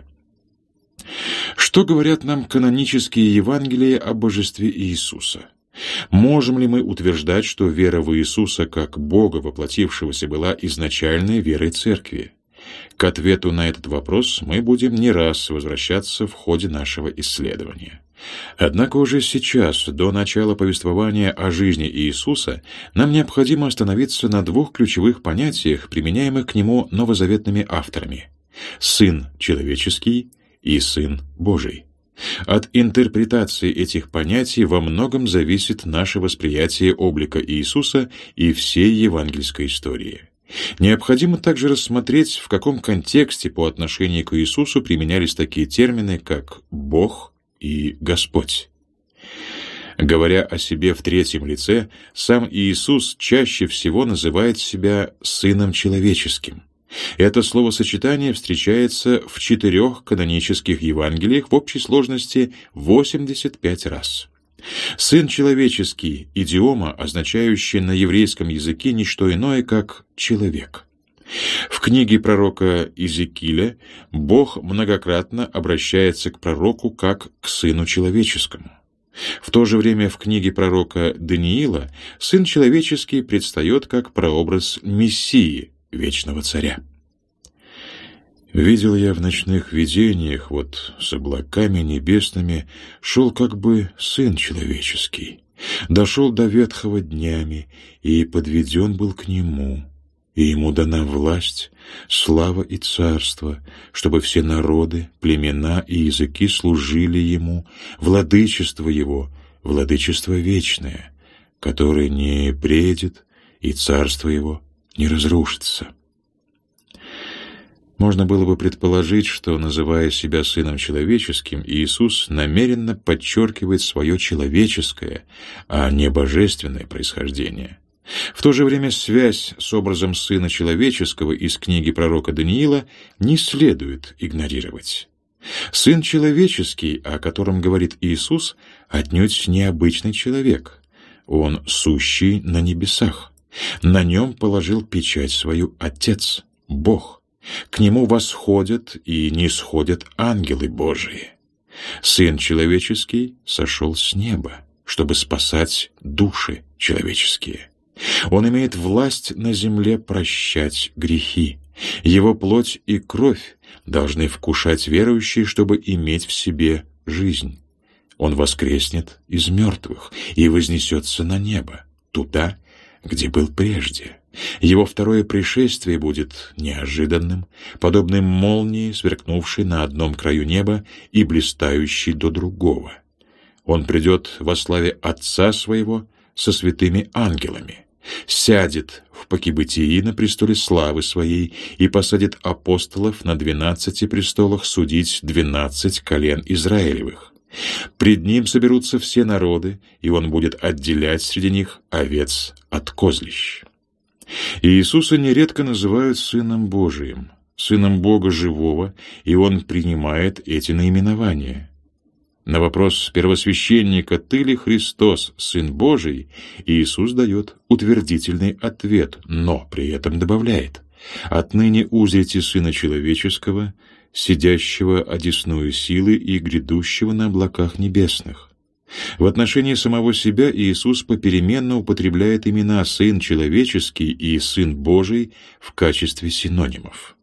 Что говорят нам канонические Евангелия о божестве Иисуса? Можем ли мы утверждать, что вера в Иисуса как Бога воплотившегося была изначальной верой Церкви? К ответу на этот вопрос мы будем не раз возвращаться в ходе нашего исследования. Однако уже сейчас, до начала повествования о жизни Иисуса, нам необходимо остановиться на двух ключевых понятиях, применяемых к Нему новозаветными авторами – «Сын человеческий» и «Сын Божий». От интерпретации этих понятий во многом зависит наше восприятие облика Иисуса и всей евангельской истории. Необходимо также рассмотреть, в каком контексте по отношению к Иисусу применялись такие термины, как «Бог» и «Господь». Говоря о себе в третьем лице, сам Иисус чаще всего называет себя «Сыном человеческим». Это словосочетание встречается в 4 канонических Евангелиях в общей сложности 85 раз. «Сын человеческий» — идиома, означающая на еврейском языке не что иное, как «человек». В книге пророка Иезекииля Бог многократно обращается к пророку как к сыну человеческому. В то же время в книге пророка Даниила сын человеческий предстает как прообраз Мессии, вечного царя. «Видел я в ночных видениях, вот с облаками небесными шел как бы сын человеческий, дошел до ветхого днями и подведен был к нему, и ему дана власть, слава и царство, чтобы все народы, племена и языки служили ему, владычество его, владычество вечное, которое не бредит, и царство его не разрушится». Можно было бы предположить, что, называя себя Сыном Человеческим, Иисус намеренно подчеркивает свое человеческое, а не божественное происхождение. В то же время связь с образом Сына Человеческого из книги пророка Даниила не следует игнорировать. Сын Человеческий, о котором говорит Иисус, отнюдь не обычный человек. Он сущий на небесах. На нем положил печать свою Отец, Бог. К нему восходят и нисходят ангелы Божии. Сын Человеческий сошел с неба, чтобы спасать души человеческие. Он имеет власть на земле прощать грехи. Его плоть и кровь должны вкушать верующие, чтобы иметь в себе жизнь. Он воскреснет из мертвых и вознесется на небо, туда, где был прежде. Его второе пришествие будет неожиданным, подобным молнии, сверкнувшей на одном краю неба и блистающей до другого. Он придет во славе Отца Своего со святыми ангелами, сядет в покибытии на престоле славы Своей и посадит апостолов на 12 престолах судить 12 колен Израилевых. Пред Ним соберутся все народы, и Он будет отделять среди них овец от козлищ. Иисуса нередко называют Сыном Божиим, Сыном Бога Живого, и Он принимает эти наименования. На вопрос первосвященника «Ты ли Христос, Сын Божий?» Иисус дает утвердительный ответ, но при этом добавляет: «Отныне узрите Сына Человеческого, сидящего одесную силы и грядущего на облаках небесных». В отношении самого себя Иисус попеременно употребляет имена «Сын Человеческий» и «Сын Божий» в качестве синонимов.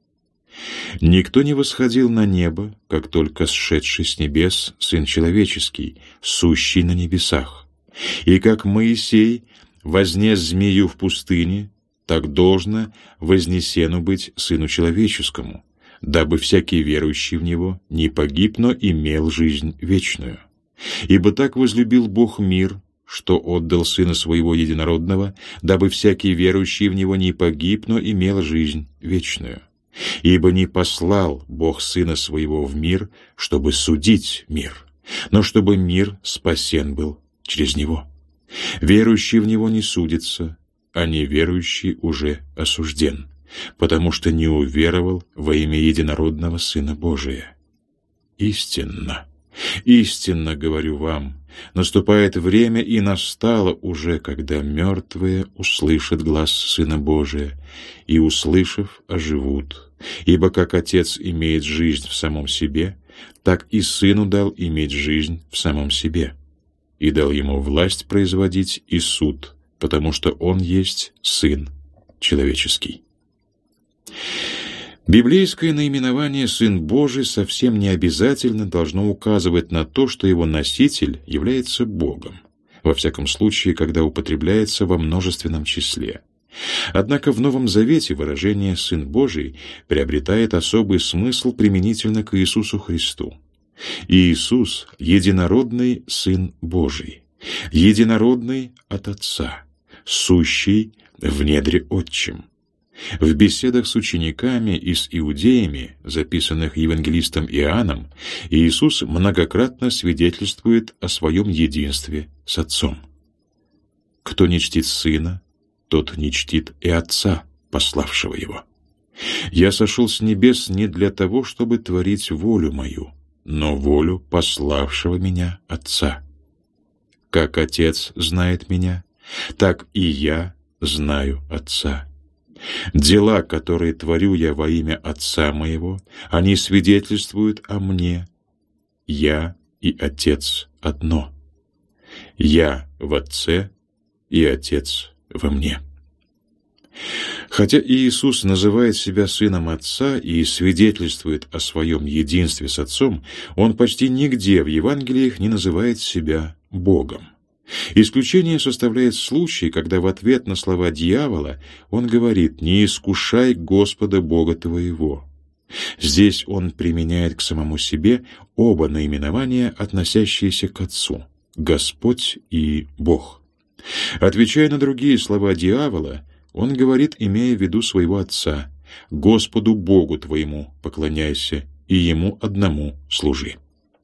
«Никто не восходил на небо, как только сшедший с небес Сын Человеческий, сущий на небесах. И как Моисей вознес змею в пустыне, так должно вознесену быть Сыну Человеческому, дабы всякий верующий в Него не погиб, но имел жизнь вечную. Ибо так возлюбил Бог мир, что отдал Сына Своего Единородного, дабы всякий верующий в Него не погиб, но имел жизнь вечную. Ибо не послал Бог Сына Своего в мир, чтобы судить мир, но чтобы мир спасен был через Него. Верующий в Него не судится, а неверующий уже осужден, потому что не уверовал во имя Единородного Сына Божия. Истинно, истинно говорю вам, наступает время и настало уже, когда мертвые услышат глас Сына Божия, и, услышав, оживут. Ибо как Отец имеет жизнь в самом себе, так и Сыну дал иметь жизнь в самом себе, и дал Ему власть производить и суд, потому что Он есть Сын Человеческий». Библейское наименование «Сын Божий» совсем не обязательно должно указывать на то, что его носитель является Богом, во всяком случае, когда употребляется во множественном числе. Однако в Новом Завете выражение «Сын Божий» приобретает особый смысл применительно к Иисусу Христу. Иисус — единородный Сын Божий, единородный от Отца, сущий в недре Отчим. В беседах с учениками и с иудеями, записанных евангелистом Иоанном, Иисус многократно свидетельствует о своем единстве с Отцом. «Кто не чтит Сына, тот не чтит и Отца, пославшего Его». Я сошел с небес не для того, чтобы творить волю мою, но волю пославшего меня Отца. Как Отец знает меня, так и я знаю Отца. Дела, которые творю я во имя Отца моего, они свидетельствуют о мне. Я и Отец одно. Я в Отце, и Отец во мне. Хотя Иисус называет себя Сыном Отца и свидетельствует о своем единстве с Отцом, Он почти нигде в Евангелиях не называет себя Богом. Исключение составляет случай, когда в ответ на слова дьявола Он говорит: «Не искушай Господа Бога твоего». Здесь Он применяет к самому себе оба наименования, относящиеся к Отцу — Господь и Бог. Отвечая на другие слова дьявола, Он говорит, имея в виду своего Отца: «Господу Богу твоему поклоняйся, и Ему одному служи».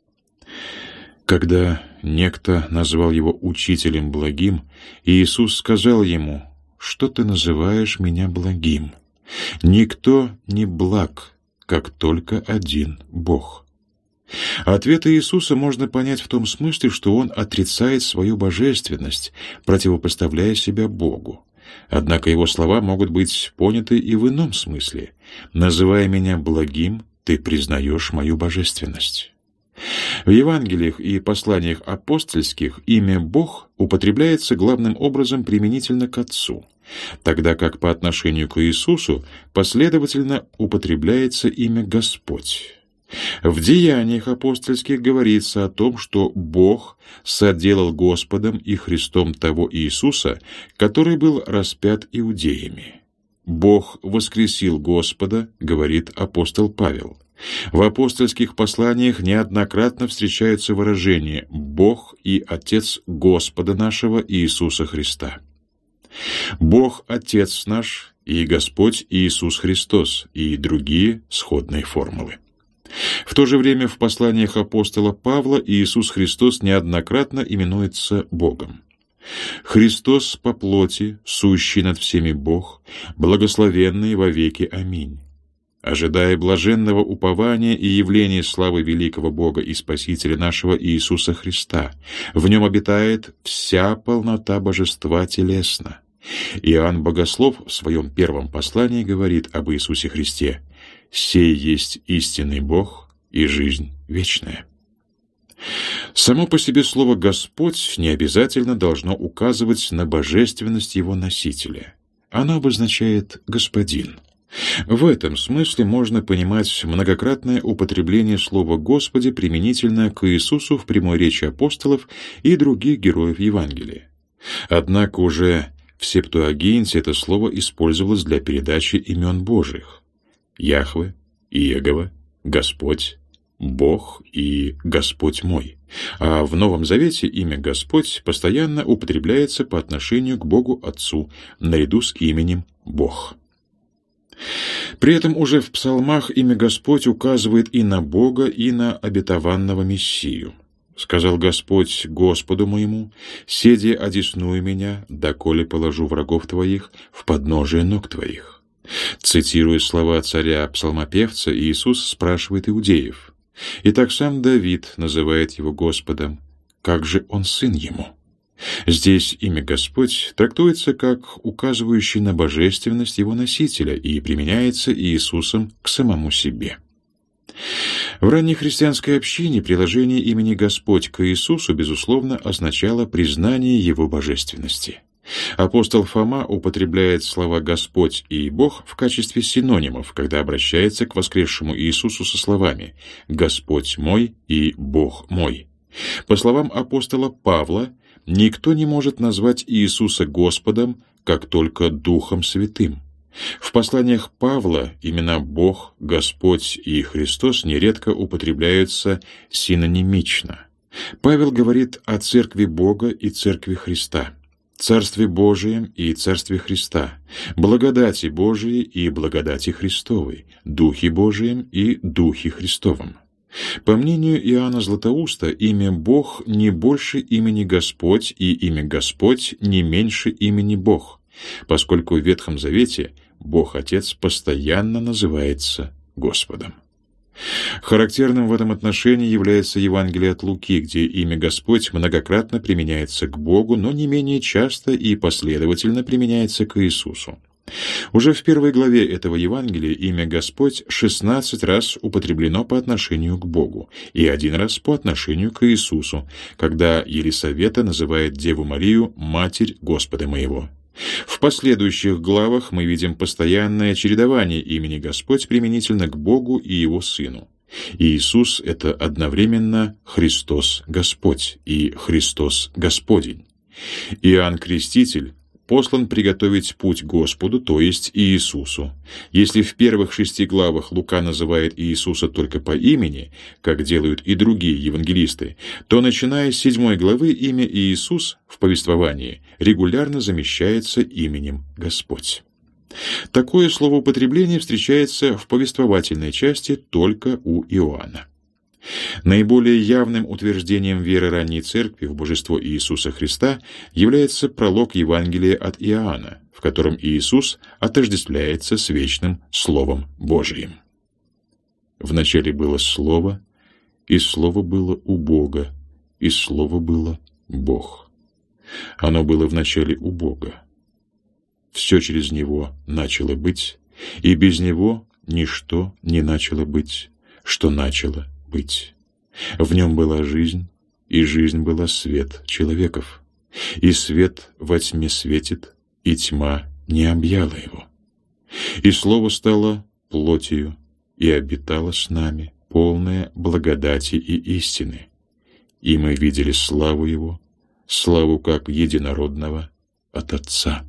Когда некто назвал Его учителем благим, Иисус сказал ему: «Что ты называешь меня благим? Никто не благ, как только один Бог». Ответ Иисуса можно понять в том смысле, что Он отрицает свою божественность, противопоставляя себя Богу. Однако Его слова могут быть поняты и в ином смысле. «Называя меня благим, ты признаешь мою божественность». В Евангелиях и посланиях апостольских имя «Бог» употребляется главным образом применительно к Отцу, тогда как по отношению к Иисусу последовательно употребляется имя «Господь». В Деяниях апостольских говорится о том, что Бог соделал Господом и Христом того Иисуса, который был распят иудеями. «Бог воскресил Господа», — говорит апостол Павел. В апостольских посланиях неоднократно встречаются выражения «Бог и Отец Господа нашего Иисуса Христа». «Бог Отец наш» и «Господь Иисус Христос» и другие сходные формулы. В то же время в посланиях апостола Павла Иисус Христос неоднократно именуется Богом. «Христос по плоти, сущий над всеми Бог, благословенный во веки. Аминь». Ожидая блаженного упования и явления славы великого Бога и Спасителя нашего Иисуса Христа, в Нем обитает вся полнота божества телесно. Иоанн Богослов в своем первом послании говорит об Иисусе Христе: «Сей есть истинный Бог и жизнь вечная». Само по себе слово «Господь» не обязательно должно указывать на божественность его носителя. Оно обозначает «господин». В этом смысле можно понимать многократное употребление слова «Господи» применительно к Иисусу в прямой речи апостолов и других героев Евангелия. Однако уже в Септуагинте это слово использовалось для передачи имен Божьих: Яхве, Иегова, Господь, Бог и Господь мой. А в Новом Завете имя Господь постоянно употребляется по отношению к Богу Отцу наряду с именем Бог. При этом уже в псалмах имя Господь указывает и на Бога, и на обетованного Мессию. «Сказал Господь Господу моему: седи одесную меня, доколе положу врагов твоих в подножие ног твоих». Цитируя слова царя-псалмопевца, Иисус спрашивает иудеев. Итак, сам Давид называет его Господом. Как же он сын ему? Здесь имя Господь трактуется как указывающий на божественность его носителя и применяется Иисусом к самому себе. В ранней христианской общине приложение имени Господь к Иисусу, безусловно, означало признание его божественности. Апостол Фома употребляет слова «Господь» и «Бог» в качестве синонимов, когда обращается к воскресшему Иисусу со словами «Господь мой» и «Бог мой». По словам апостола Павла, никто не может назвать Иисуса Господом, как только Духом Святым. В посланиях Павла имена Бог, Господь и Христос нередко употребляются синонимично. Павел говорит о Церкви Бога и Церкви Христа, Царстве Божием и Царстве Христа, благодати Божией и благодати Христовой, Духе Божием и Духе Христовом. По мнению Иоанна Златоуста, имя Бог не больше имени Господь, и имя Господь не меньше имени Бог, поскольку в Ветхом Завете Бог Отец постоянно называется Господом. Характерным в этом отношении является Евангелие от Луки, где имя Господь многократно применяется к Богу, но не менее часто и последовательно применяется к Иисусу. Уже в первой главе этого Евангелия имя Господь 16 раз употреблено по отношению к Богу и 1 раз по отношению к Иисусу, когда Елисавета называет Деву Марию «Матерь Господа моего». В последующих главах мы видим постоянное чередование имени Господь применительно к Богу и Его Сыну. Иисус — это одновременно Христос Господь и Христос Господень. Иоанн Креститель послан приготовить путь Господу, то есть Иисусу. Если в первых 6 главах Лука называет Иисуса только по имени, как делают и другие евангелисты, то, начиная с 7 главы, имя Иисус в повествовании регулярно замещается именем Господь. Такое словоупотребление встречается в повествовательной части только у Иоанна. Наиболее явным утверждением веры ранней церкви в божество Иисуса Христа является пролог Евангелия от Иоанна, в котором Иисус отождествляется с вечным Словом Божиим. «Вначале было Слово, и Слово было у Бога, и Слово было Бог. Оно было вначале у Бога. Все через Него начало быть, и без Него ничто не начало быть, что начало быть. В Нем была жизнь, и жизнь была свет человеков. И свет во тьме светит, и тьма не объяла Его. И Слово стало плотью, и обитало с нами, полное благодати и истины. И мы видели славу Его, славу как единородного от Отца».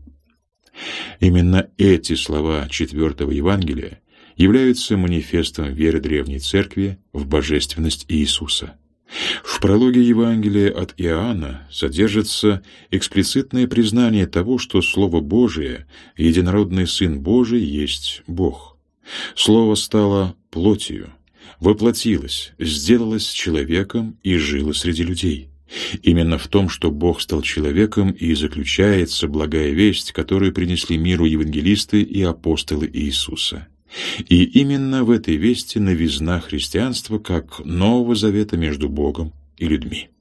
Именно эти слова 4-го Евангелия являются манифестом веры Древней Церкви в божественность Иисуса. В прологе Евангелия от Иоанна содержится эксплицитное признание того, что Слово Божие, единородный Сын Божий, есть Бог. Слово стало плотью, воплотилось, сделалось человеком и жило среди людей. Именно в том, что Бог стал человеком, и заключается благая весть, которую принесли миру евангелисты и апостолы Иисуса. И именно в этой вести новизна христианства как нового завета между Богом и людьми.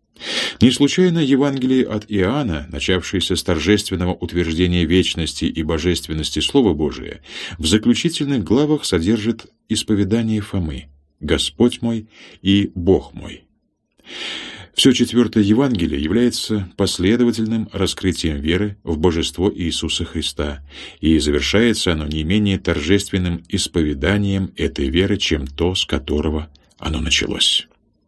Не случайно Евангелие от Иоанна, начавшееся с торжественного утверждения вечности и божественности Слова Божия, в заключительных главах содержит исповедание Фомы «Господь мой и Бог мой». Все 4-е Евангелие является последовательным раскрытием веры в божество Иисуса Христа, и завершается оно не менее торжественным исповеданием этой веры, чем то, с которого оно началось.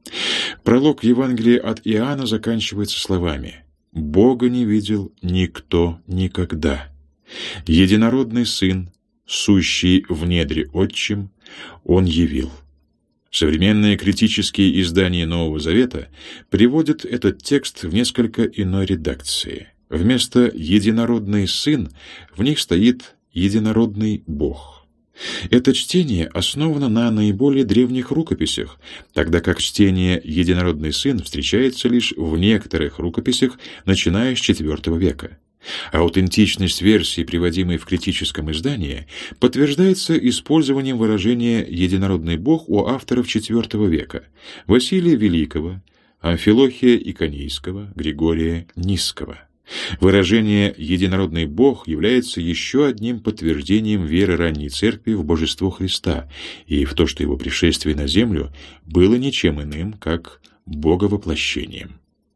Пролог Евангелия от Иоанна заканчивается словами: «Бога не видел никто никогда. Единородный Сын, сущий в недре Отчим, Он явил». Современные критические издания Нового Завета приводят этот текст в несколько иной редакции. Вместо «единородный Сын» в них стоит «единородный Бог». Это чтение основано на наиболее древних рукописях, тогда как чтение «единородный Сын» встречается лишь в некоторых рукописях, начиная с IV века. Аутентичность версии, приводимой в критическом издании, подтверждается использованием выражения «единородный Бог» у авторов IV века – Василия Великого, Амфилохия Иконийского, Григория Нисского. Выражение «единородный Бог» является еще одним подтверждением веры ранней церкви в божество Христа и в то, что его пришествие на землю было ничем иным, как боговоплощением.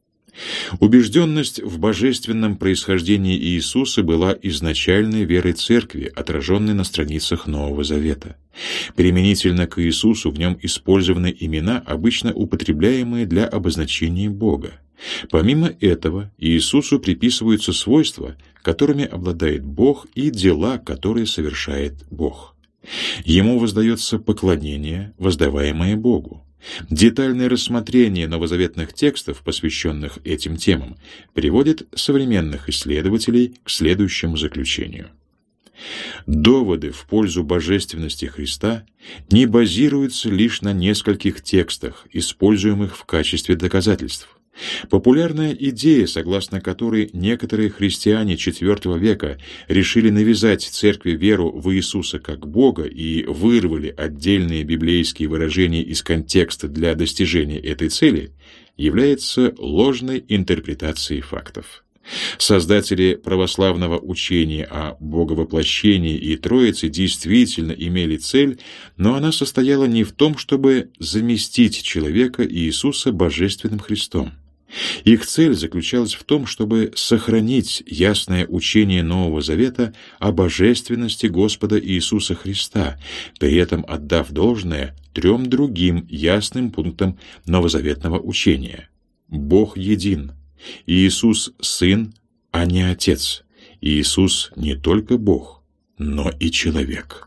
Убежденность в божественном происхождении Иисуса была изначальной верой Церкви, отраженной на страницах Нового Завета. Применительно к Иисусу в нем использованы имена, обычно употребляемые для обозначения Бога. Помимо этого, Иисусу приписываются свойства, которыми обладает Бог, и дела, которые совершает Бог. Ему воздается поклонение, воздаваемое Богу. Детальное рассмотрение новозаветных текстов, посвященных этим темам, приводит современных исследователей к следующему заключению. Доводы в пользу божественности Христа не базируются лишь на нескольких текстах, используемых в качестве доказательств. Популярная идея, согласно которой некоторые христиане IV века решили навязать церкви веру в Иисуса как Бога и вырвали отдельные библейские выражения из контекста для достижения этой цели, является ложной интерпретацией фактов. Создатели православного учения о Боговоплощении и Троице действительно имели цель, но она состояла не в том, чтобы заместить человека Иисуса Божественным Христом. Их цель заключалась в том, чтобы сохранить ясное учение Нового Завета о божественности Господа Иисуса Христа, при этом отдав должное 3 другим ясным пунктам новозаветного учения. Бог един. Иисус – Сын, а не Отец. Иисус не только Бог, но и человек.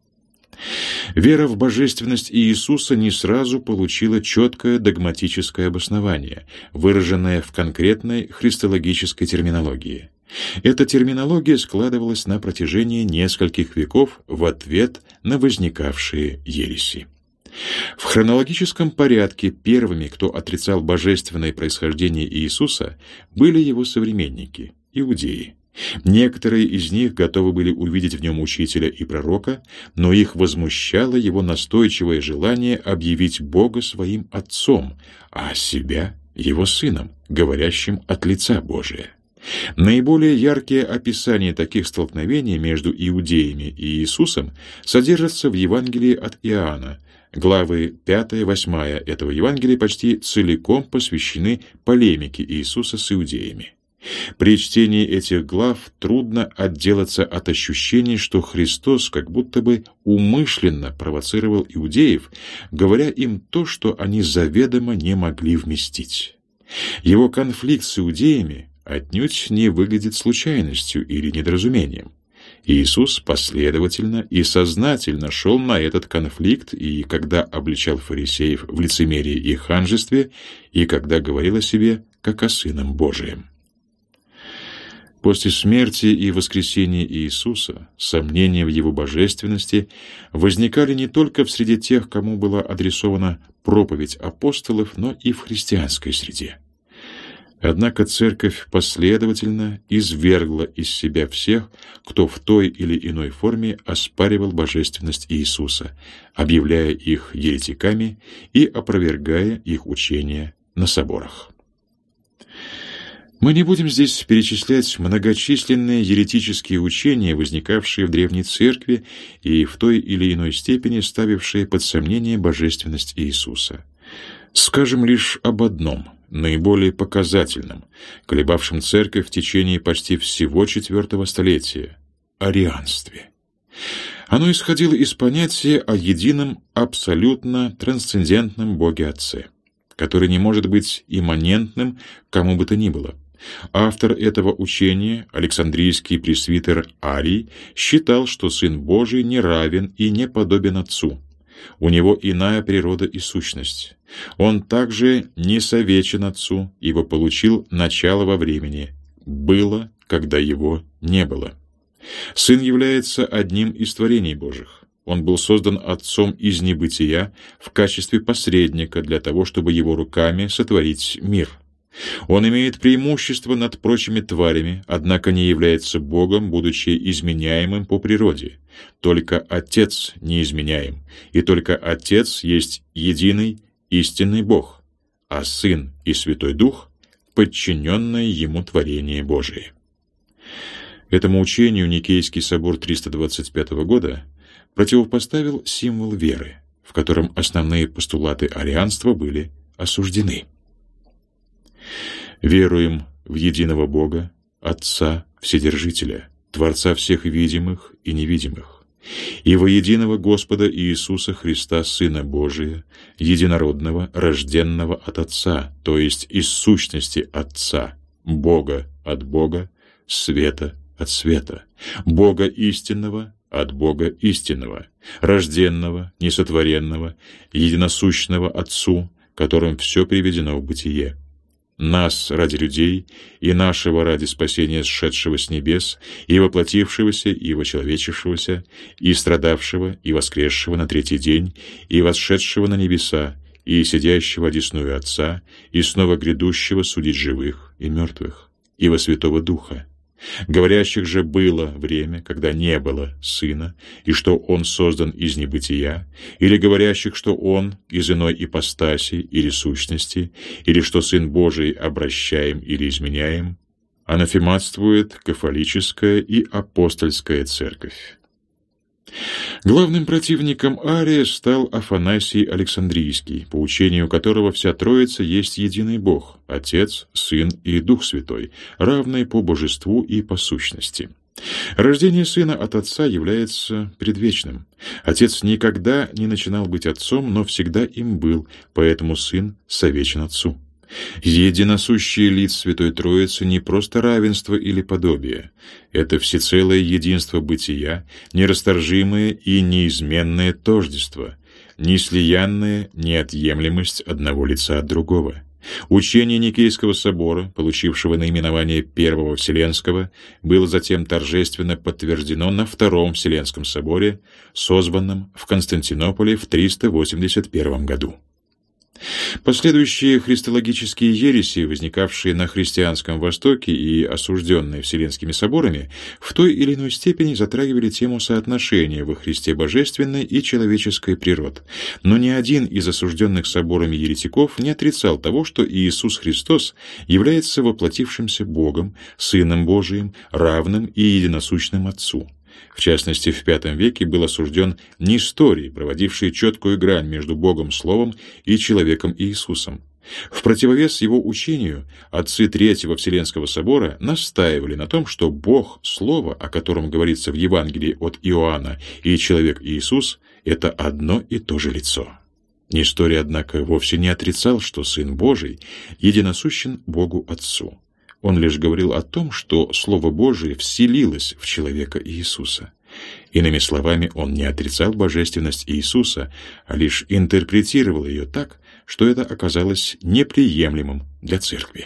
Вера в божественность Иисуса не сразу получила четкое догматическое обоснование, выраженное в конкретной христологической терминологии. Эта терминология складывалась на протяжении нескольких веков в ответ на возникавшие ереси. В хронологическом порядке первыми, кто отрицал божественное происхождение Иисуса, были его современники – иудеи. Некоторые из них готовы были увидеть в нем учителя и пророка, но их возмущало его настойчивое желание объявить Бога своим Отцом, а себя – его Сыном, говорящим от лица Божия. Наиболее яркие описания таких столкновений между иудеями и Иисусом содержатся в Евангелии от Иоанна. Главы 5-8 этого Евангелия почти целиком посвящены полемике Иисуса с иудеями. При чтении этих глав трудно отделаться от ощущения, что Христос как будто бы умышленно провоцировал иудеев, говоря им то, что они заведомо не могли вместить. Его конфликт с иудеями отнюдь не выглядит случайностью или недоразумением. Иисус последовательно и сознательно шел на этот конфликт, и когда обличал фарисеев в лицемерии и ханжестве, и когда говорил о себе как о Сыном Божием. После смерти и воскресения Иисуса сомнения в Его божественности возникали не только в среде тех, кому была адресована проповедь апостолов, но и в христианской среде. Однако Церковь последовательно извергла из себя всех, кто в той или иной форме оспаривал божественность Иисуса, объявляя их еретиками и опровергая их учения на соборах. Мы не будем здесь перечислять многочисленные еретические учения, возникавшие в Древней Церкви и в той или иной степени ставившие под сомнение божественность Иисуса. Скажем лишь об одном, наиболее показательном, колебавшем Церковь в течение почти всего IV столетия – арианстве. Оно исходило из понятия о едином, абсолютно трансцендентном Боге Отце, который не может быть имманентным кому бы то ни было. Автор этого учения, Александрийский пресвитер Арий, считал, что Сын Божий не равен и не подобен Отцу. У него иная природа и сущность. Он также не совечен Отцу, ибо получил начало во времени. Было, когда его не было. Сын является одним из творений Божьих. Он был создан Отцом из небытия в качестве посредника для того, чтобы его руками сотворить мир. Он имеет преимущество над прочими тварями, однако не является Богом, будучи изменяемым по природе. Только Отец неизменяем, и только Отец есть единый, истинный Бог, а Сын и Святой Дух — подчиненное Ему творение Божие. Этому учению Никейский собор 325 года противопоставил символ веры, в котором основные постулаты арианства были осуждены. Веруем в единого Бога, Отца Вседержителя, Творца всех видимых и невидимых, и во единого Господа Иисуса Христа, Сына Божия, единородного, рожденного от Отца, то есть из сущности Отца, Бога от Бога, света от света, Бога истинного от Бога истинного, рожденного, несотворенного, единосущного Отцу, которым все приведено в бытие. Нас ради людей и нашего ради спасения сшедшего с небес и воплотившегося и вочеловечившегося, и страдавшего и воскресшего на третий день, и восшедшего на небеса, и сидящего одесную Отца, и снова грядущего судить живых и мертвых, и во Святого Духа, говорящих же было время, когда не было Сына, и что Он создан из небытия, или говорящих, что Он из иной ипостаси или сущности, или что Сын Божий обращаем или изменяем, анафематствует кафолическая и апостольская церковь. Главным противником Ария стал Афанасий Александрийский, по учению которого вся Троица есть единый Бог, Отец, Сын и Дух Святой, равные по божеству и по сущности. Рождение Сына от Отца является предвечным. Отец никогда не начинал быть Отцом, но всегда им был, поэтому Сын совечен Отцу. Единосущие лиц Святой Троицы не просто равенство или подобие. Это всецелое единство бытия, нерасторжимое и неизменное тождество, неслиянная неотъемлемость одного лица от другого. Учение Никейского собора, получившего наименование Первого Вселенского, было затем торжественно подтверждено на Втором Вселенском соборе, созванном в Константинополе в 381 году. Последующие христологические ереси, возникавшие на христианском Востоке и осужденные Вселенскими соборами, в той или иной степени затрагивали тему соотношения во Христе божественной и человеческой природ. Но ни один из осужденных соборами еретиков не отрицал того, что Иисус Христос является воплотившимся Богом, Сыном Божиим, равным и единосущным Отцу. В частности, в V веке был осужден Несторий, проводивший четкую грань между Богом Словом и человеком Иисусом. В противовес его учению отцы Третьего Вселенского собора настаивали на том, что Бог Слово, о котором говорится в Евангелии от Иоанна, и человек Иисус — это одно и то же лицо. Несторий, однако, вовсе не отрицал, что Сын Божий единосущен Богу Отцу. Он лишь говорил о том, что Слово Божие вселилось в человека Иисуса. Иными словами, он не отрицал божественность Иисуса, а лишь интерпретировал ее так, что это оказалось неприемлемым для церкви.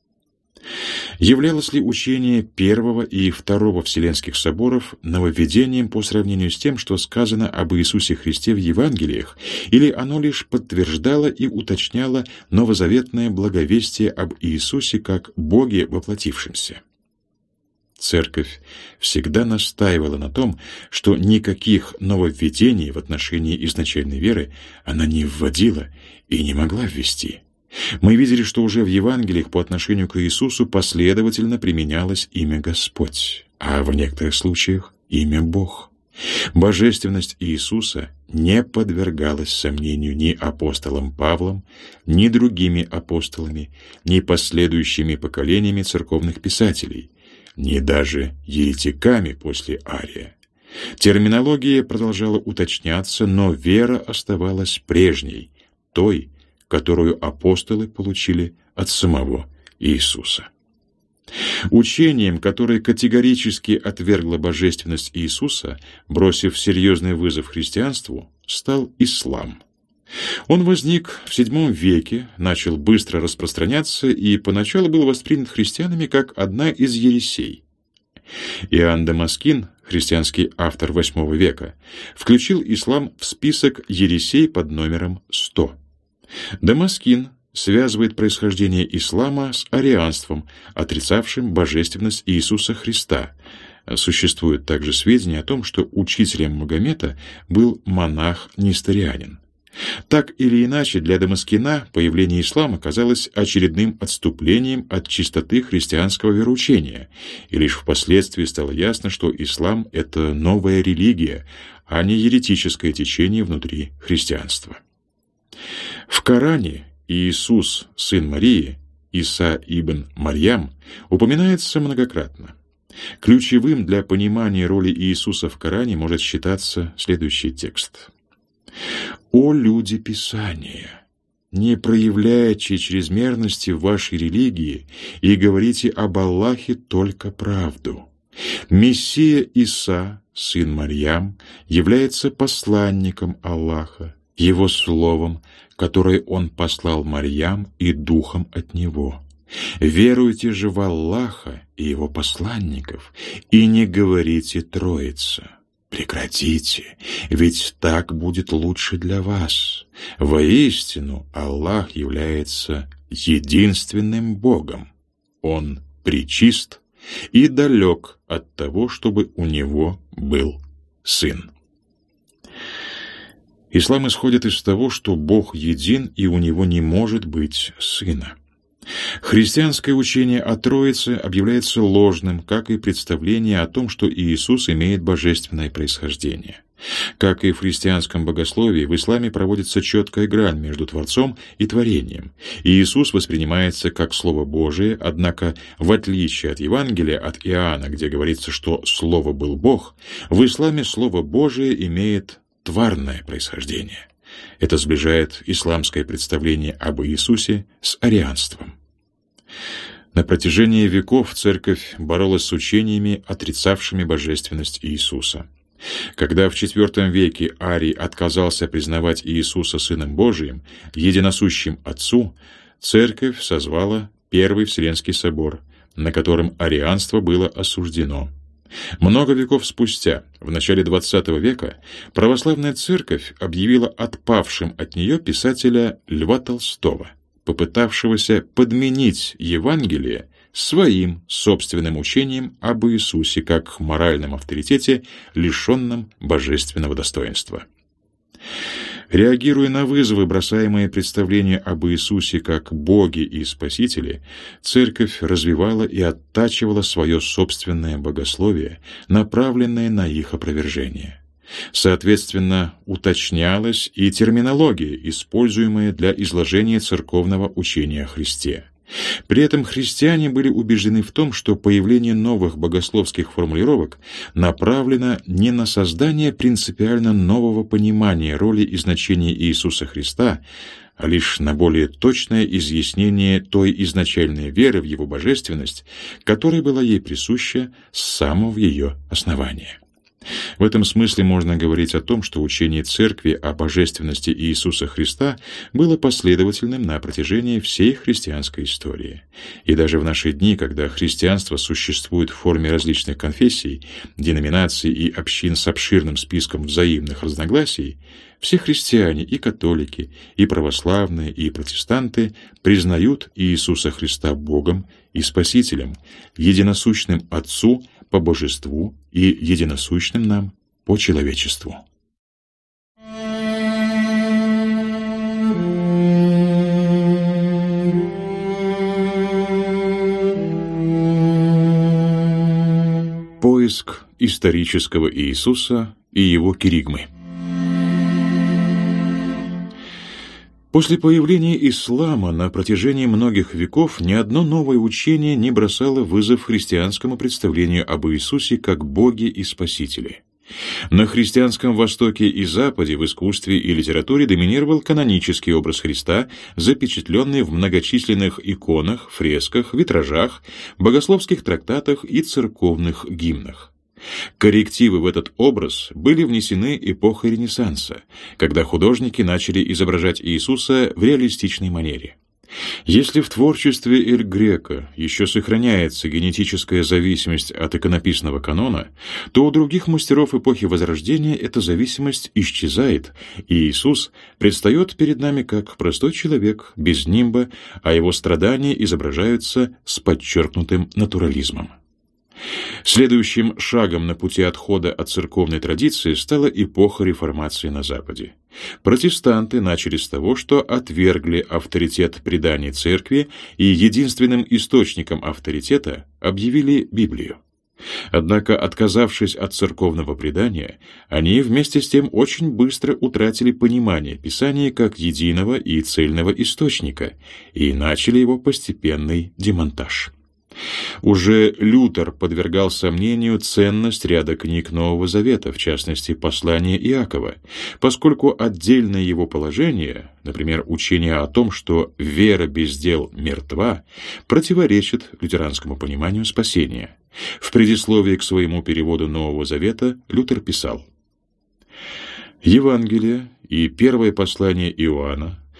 Являлось ли учение Первого и Второго Вселенских соборов нововведением по сравнению с тем, что сказано об Иисусе Христе в Евангелиях, или оно лишь подтверждало и уточняло новозаветное благовестие об Иисусе как Боге воплотившемся? Церковь всегда настаивала на том, что никаких нововведений в отношении изначальной веры она не вводила и не могла ввести. Мы видели, что уже в Евангелиях по отношению к Иисусу последовательно применялось имя Господь, а в некоторых случаях имя Бог. Божественность Иисуса не подвергалась сомнению ни апостолом Павлом, ни другими апостолами, ни последующими поколениями церковных писателей, ни даже еретиками после Ария. Терминология продолжала уточняться, но вера оставалась прежней, той, которую апостолы получили от самого Иисуса. Учением, которое категорически отвергло божественность Иисуса, бросив серьезный вызов христианству, стал ислам. Он возник в VII веке, начал быстро распространяться и поначалу был воспринят христианами как одна из ересей. Иоанн Дамаскин, христианский автор VIII века, включил ислам в список ересей под номером 100. Дамаскин связывает происхождение ислама с арианством, отрицавшим божественность Иисуса Христа. Существуют также сведения о том, что учителем Магомета был монах-несторианин. Так или иначе, для Дамаскина появление ислама казалось очередным отступлением от чистоты христианского вероучения, и лишь впоследствии стало ясно, что ислам — это новая религия, а не еретическое течение внутри христианства. В Коране Иисус, сын Марии, Иса ибн Марьям, упоминается многократно. Ключевым для понимания роли Иисуса в Коране может считаться следующий текст. «О люди Писания, не проявляйте чрезмерности в вашей религии и говорите об Аллахе только правду. Мессия Иса, сын Марьям, является посланником Аллаха, Его словом, которое Он послал Марьям, и духом от Него. Веруйте же в Аллаха и Его посланников, и не говорите Троица. Прекратите, ведь так будет лучше для вас. Воистину, Аллах является единственным Богом. Он пречист и далек от того, чтобы у него был сын. Ислам исходит из того, что Бог един и у него не может быть сына. Христианское учение о Троице объявляется ложным, как и представление о том, что Иисус имеет божественное происхождение. Как и в христианском богословии, в исламе проводится четкая грань между Творцом и творением. Иисус воспринимается как Слово Божие, однако, в отличие от Евангелия от Иоанна, где говорится, что Слово был Бог, в исламе Слово Божие имеет тварное происхождение. Это сближает исламское представление об Иисусе с арианством. На протяжении веков Церковь боролась с учениями, отрицавшими божественность Иисуса. Когда в IV веке Арий отказался признавать Иисуса Сыном Божиим, единосущим Отцу, Церковь созвала Первый Вселенский собор, на котором арианство было осуждено. Много веков спустя, в начале XX века, православная церковь объявила отпавшим от нее писателя Льва Толстого, попытавшегося подменить Евангелие своим собственным учением об Иисусе как моральном авторитете, лишенном божественного достоинства. Реагируя на вызовы, бросаемые представления об Иисусе как Боге и Спасителе, Церковь развивала и оттачивала свое собственное богословие, направленное на их опровержение. Соответственно, уточнялась и терминология, используемая для изложения церковного учения о Христе. При этом христиане были убеждены в том, что появление новых богословских формулировок направлено не на создание принципиально нового понимания роли и значения Иисуса Христа, а лишь на более точное изъяснение той изначальной веры в Его божественность, которая была ей присуща с самого ее основания. В этом смысле можно говорить о том, что учение Церкви о божественности Иисуса Христа было последовательным на протяжении всей христианской истории. И даже в наши дни, когда христианство существует в форме различных конфессий, деноминаций и общин с обширным списком взаимных разногласий, все христиане, и католики, и православные, и протестанты признают Иисуса Христа Богом и Спасителем, единосущным Отцу по божеству и единосущным нам по человечеству. Поиск исторического Иисуса и его киригмы. После появления ислама на протяжении многих веков ни одно новое учение не бросало вызов христианскому представлению об Иисусе как Боге и Спасителе. На христианском Востоке и Западе в искусстве и литературе доминировал канонический образ Христа, запечатленный в многочисленных иконах, фресках, витражах, богословских трактатах и церковных гимнах. Коррективы в этот образ были внесены эпохой Ренессанса, когда художники начали изображать Иисуса в реалистичной манере. Если в творчестве Эль Греко еще сохраняется генетическая зависимость от иконописного канона, то у других мастеров эпохи Возрождения эта зависимость исчезает, и Иисус предстает перед нами как простой человек, без нимба, а его страдания изображаются с подчеркнутым натурализмом. Следующим шагом на пути отхода от церковной традиции стала эпоха реформации на Западе. Протестанты начали с того, что отвергли авторитет преданий церкви и единственным источником авторитета объявили Библию. Однако, отказавшись от церковного предания, они вместе с тем очень быстро утратили понимание Писания как единого и цельного источника и начали его постепенный демонтаж. Уже Лютер подвергал сомнению ценность ряда книг Нового Завета, в частности, послания Иакова, поскольку отдельное его положение, например, учение о том, что вера без дел мертва, противоречит лютеранскому пониманию спасения. В предисловии к своему переводу Нового Завета Лютер писал: «Евангелие и первое послание Иоанна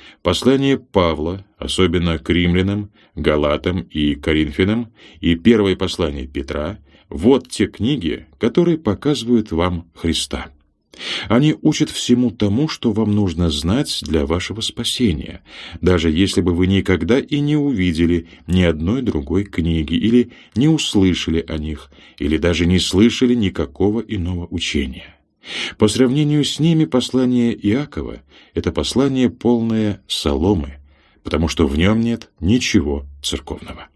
послание Павла, особенно к римлянам, галатам и коринфянам, и первое послание Петра — вот те книги, которые показывают вам Христа. Они учат всему тому, что вам нужно знать для вашего спасения, даже если бы вы никогда и не увидели ни одной другой книги, или не услышали о них, или даже не слышали никакого иного учения. По сравнению с ними послание Иакова — это послание полное соломы, потому что в нем нет ничего церковного.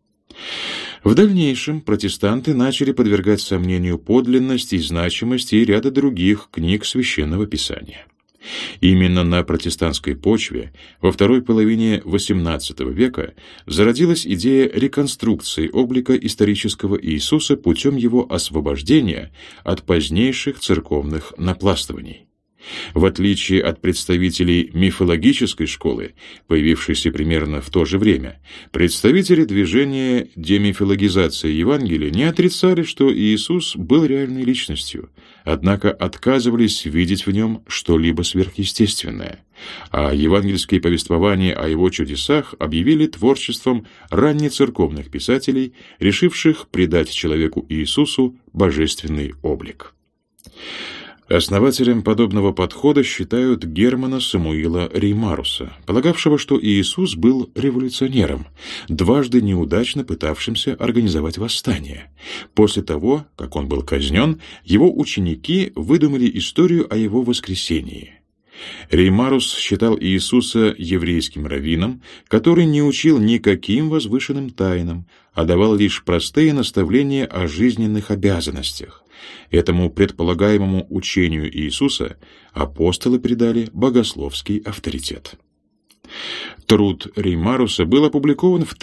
В дальнейшем протестанты начали подвергать сомнению подлинность и значимость и ряда других книг Священного Писания. Именно на протестантской почве во второй половине XVIII века зародилась идея реконструкции облика исторического Иисуса путем его освобождения от позднейших церковных напластываний. В отличие от представителей мифологической школы, появившейся примерно в то же время, представители движения демифологизации Евангелия не отрицали, что Иисус был реальной личностью, однако отказывались видеть в нем что-либо сверхъестественное, а евангельские повествования о его чудесах объявили творчеством раннецерковных писателей, решивших придать человеку Иисусу божественный облик. Основателем подобного подхода считают Германа Самуила Реймаруса, полагавшего, что Иисус был революционером, дважды неудачно пытавшимся организовать восстание. После того, как он был казнен, его ученики выдумали историю о его воскресении. Реймарус считал Иисуса еврейским раввином, который не учил никаким возвышенным тайнам, а давал лишь простые наставления о жизненных обязанностях. Этому предполагаемому учению Иисуса апостолы придали богословский авторитет. Труд Реймаруса был опубликован в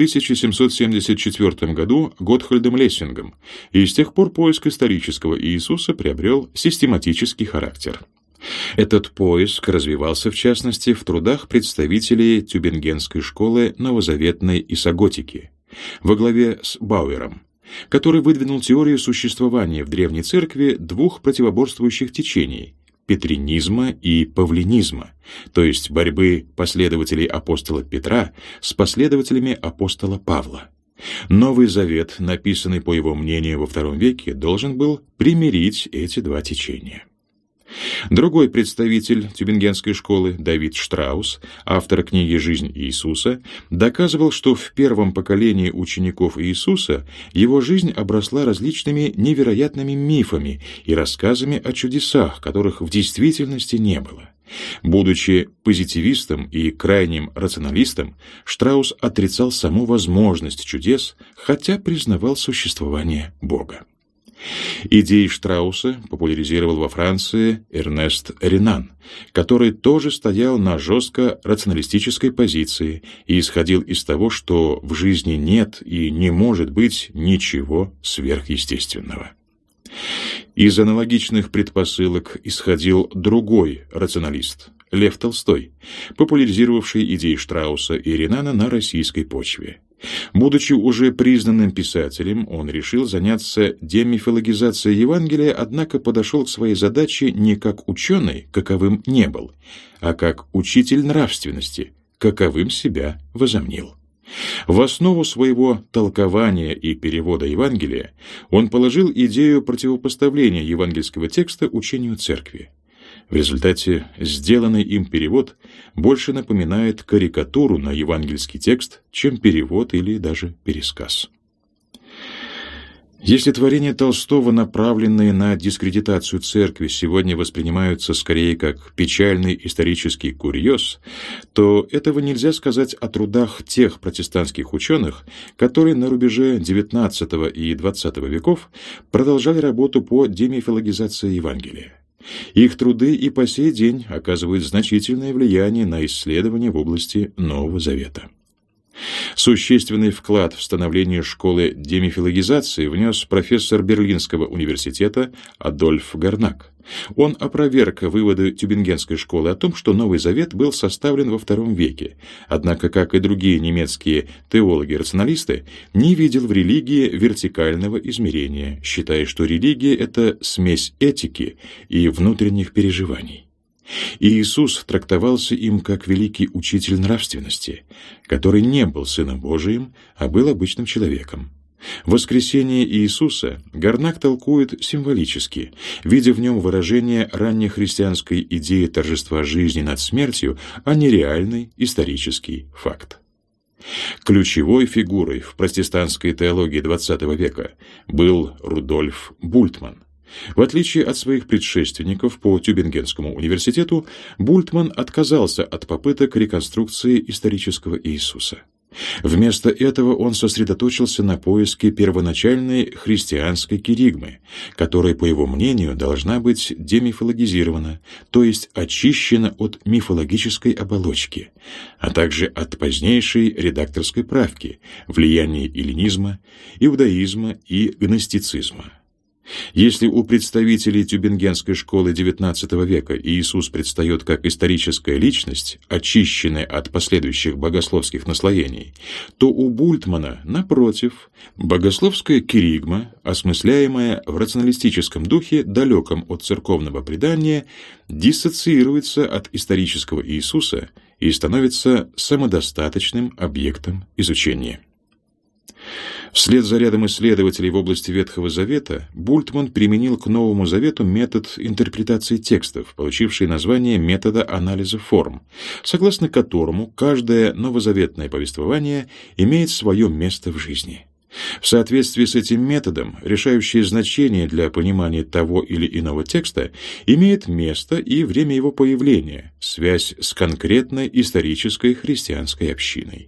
1774 году Готхальдом Лессингом, и с тех пор поиск исторического Иисуса приобрел систематический характер. Этот поиск развивался, в частности, в трудах представителей Тюбингенской школы новозаветной исоготики во главе с Бауэром, который выдвинул теорию существования в Древней Церкви двух противоборствующих течений – петринизма и павлинизма, то есть борьбы последователей апостола Петра с последователями апостола Павла. Новый Завет, написанный, по его мнению, во II веке, должен был примирить эти два течения. Другой представитель Тюбингенской школы, Давид Штраус, автор книги «Жизнь Иисуса», доказывал, что в первом поколении учеников Иисуса его жизнь обросла различными невероятными мифами и рассказами о чудесах, которых в действительности не было. Будучи позитивистом и крайним рационалистом, Штраус отрицал саму возможность чудес, хотя признавал существование Бога. Идеи Штрауса популяризировал во Франции Эрнест Ренан, который тоже стоял на жестко рационалистической позиции и исходил из того, что в жизни нет и не может быть ничего сверхъестественного. Из аналогичных предпосылок исходил другой рационалист – Лев Толстой, популяризировавший идеи Штрауса и Ренана на российской почве. Будучи уже признанным писателем, он решил заняться демифологизацией Евангелия, однако подошел к своей задаче не как ученый, каковым не был, а как учитель нравственности, каковым себя возомнил. В основу своего толкования и перевода Евангелия он положил идею противопоставления евангельского текста учению Церкви. В результате сделанный им перевод больше напоминает карикатуру на евангельский текст, чем перевод или даже пересказ. Если творения Толстого, направленные на дискредитацию церкви, сегодня воспринимаются скорее как печальный исторический курьез, то этого нельзя сказать о трудах тех протестантских ученых, которые на рубеже XIX и XX веков продолжали работу по демифологизации Евангелия. Их труды и по сей день оказывают значительное влияние на исследования в области Нового Завета. Существенный вклад в становление школы демифологизации внес профессор Берлинского университета Адольф Гарнак. Он опроверг выводы Тюбингенской школы о том, что Новый Завет был составлен во II веке, однако, как и другие немецкие теологи-рационалисты, не видел в религии вертикального измерения, считая, что религия — это смесь этики и внутренних переживаний. И Иисус трактовался им как великий учитель нравственности, который не был Сыном Божиим, а был обычным человеком. Воскресение Иисуса Гарнак толкует символически, видя в нем выражение раннехристианской идеи торжества жизни над смертью, а не реальный исторический факт. Ключевой фигурой в протестантской теологии XX века был Рудольф Бультман. В отличие от своих предшественников по Тюбингенскому университету, Бультман отказался от попыток реконструкции исторического Иисуса. Вместо этого он сосредоточился на поиске первоначальной христианской киригмы, которая, по его мнению, должна быть демифологизирована, то есть очищена от мифологической оболочки, а также от позднейшей редакторской правки, влияния эллинизма, иудаизма и гностицизма. Если у представителей Тюбингенской школы XIX века Иисус предстает как историческая личность, очищенная от последующих богословских наслоений, то у Бультмана, напротив, богословская киригма, осмысляемая в рационалистическом духе, далеком от церковного предания, диссоциируется от исторического Иисуса и становится самодостаточным объектом изучения. Вслед за рядом исследователей в области Ветхого Завета Бультман применил к Новому Завету метод интерпретации текстов, получивший название метода анализа форм, согласно которому каждое новозаветное повествование имеет свое место в жизни. В соответствии с этим методом решающее значение для понимания того или иного текста имеет место и время его появления, связь с конкретной исторической христианской общиной.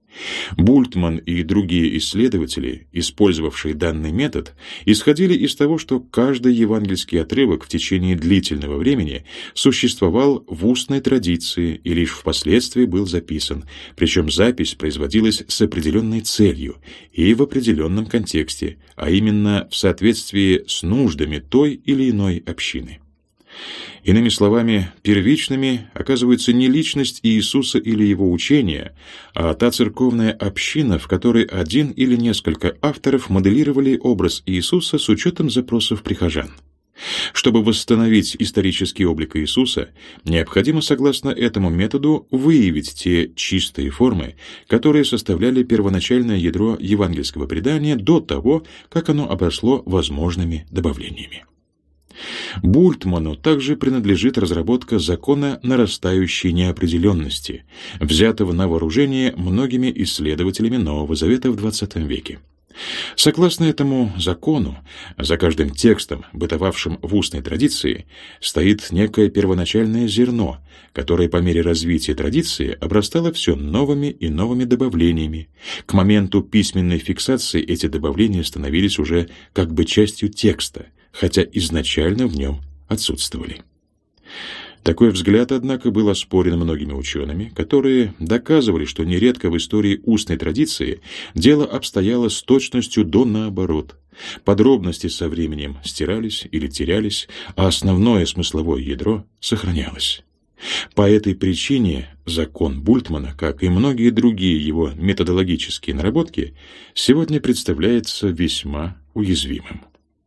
Бультман и другие исследователи, использовавшие данный метод, исходили из того, что каждый евангельский отрывок в течение длительного времени существовал в устной традиции и лишь впоследствии был записан, причем запись производилась с определенной целью и в определенном контексте, а именно в соответствии с нуждами той или иной общины. Иными словами, первичными оказывается не личность Иисуса или его учения, а та церковная община, в которой один или несколько авторов моделировали образ Иисуса с учетом запросов прихожан. Чтобы восстановить исторический облик Иисуса, необходимо, согласно этому методу, выявить те чистые формы, которые составляли первоначальное ядро евангельского предания до того, как оно обросло возможными добавлениями. Бультману также принадлежит разработка закона нарастающей неопределенности, взятого на вооружение многими исследователями Нового Завета в XX веке. Согласно этому закону, за каждым текстом, бытовавшим в устной традиции, стоит некое первоначальное зерно, которое по мере развития традиции обрастало все новыми и новыми добавлениями. К моменту письменной фиксации эти добавления становились уже как бы частью текста, хотя изначально в нем отсутствовали. Такой взгляд, однако, был оспорен многими учеными, которые доказывали, что нередко в истории устной традиции дело обстояло с точностью до наоборот. Подробности со временем стирались или терялись, а основное смысловое ядро сохранялось. По этой причине закон Бультмана, как и многие другие его методологические наработки, сегодня представляется весьма уязвимым.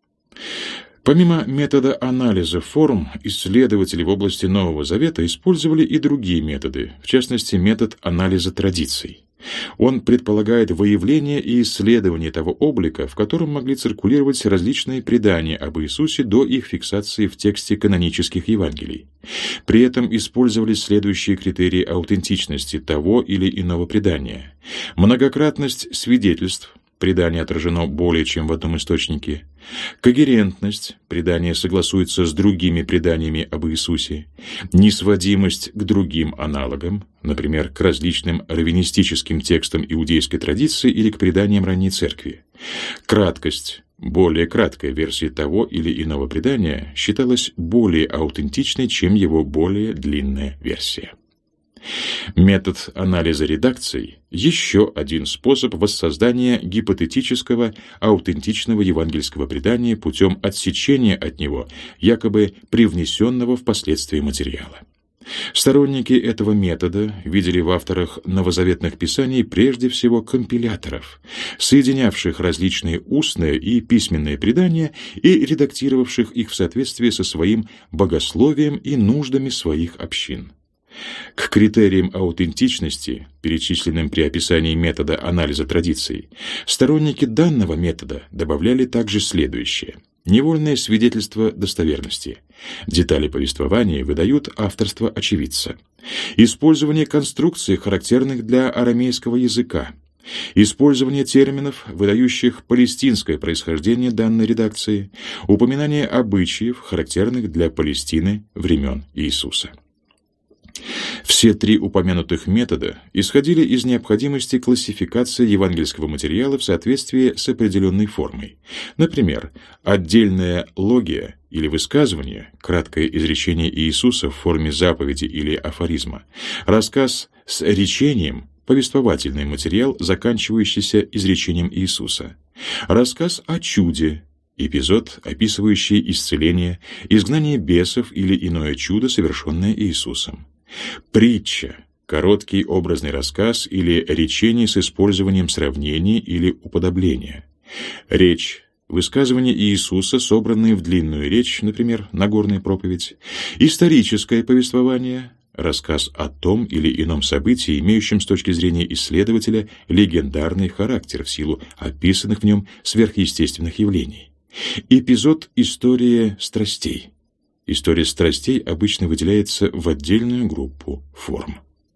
Помимо метода анализа форм, исследователи в области Нового Завета использовали и другие методы, в частности, метод анализа традиций. Он предполагает выявление и исследование того облика, в котором могли циркулировать различные предания об Иисусе до их фиксации в тексте канонических Евангелий. При этом использовались следующие критерии аутентичности того или иного предания: многократность свидетельств, предание отражено более чем в одном источнике; когерентность, предание согласуется с другими преданиями об Иисусе; несводимость к другим аналогам, например, к различным раввинистическим текстам иудейской традиции или к преданиям ранней церкви; краткость, более краткая версия того или иного предания считалась более аутентичной, чем его более длинная версия. Метод анализа редакций – еще один способ воссоздания гипотетического аутентичного евангельского предания путем отсечения от него якобы привнесенного впоследствии материала. Сторонники этого метода видели в авторах новозаветных писаний прежде всего компиляторов, соединявших различные устные и письменные предания и редактировавших их в соответствии со своим богословием и нуждами своих общин. К критериям аутентичности, перечисленным при описании метода анализа традиций, сторонники данного метода добавляли также следующее: невольное свидетельство достоверности. Детали повествования выдают авторство очевидца. Использование конструкций, характерных для арамейского языка. Использование терминов, выдающих палестинское происхождение данной редакции. Упоминание обычаев, характерных для Палестины времен Иисуса. Все три упомянутых метода исходили из необходимости классификации евангельского материала в соответствии с определенной формой. Например, отдельная логия или высказывание, краткое изречение Иисуса в форме заповеди или афоризма, рассказ с речением, повествовательный материал, заканчивающийся изречением Иисуса, рассказ о чуде, эпизод, описывающий исцеление, изгнание бесов или иное чудо, совершенное Иисусом. Притча – короткий образный рассказ или речение с использованием сравнений или уподобления. Речь – высказывания Иисуса, собранные в длинную речь, например, Нагорная проповедь. Историческое повествование – рассказ о том или ином событии, имеющем с точки зрения исследователя легендарный характер в силу описанных в нем сверхъестественных явлений. Эпизод «История страстей». История страстей обычно выделяется в отдельную группу форм.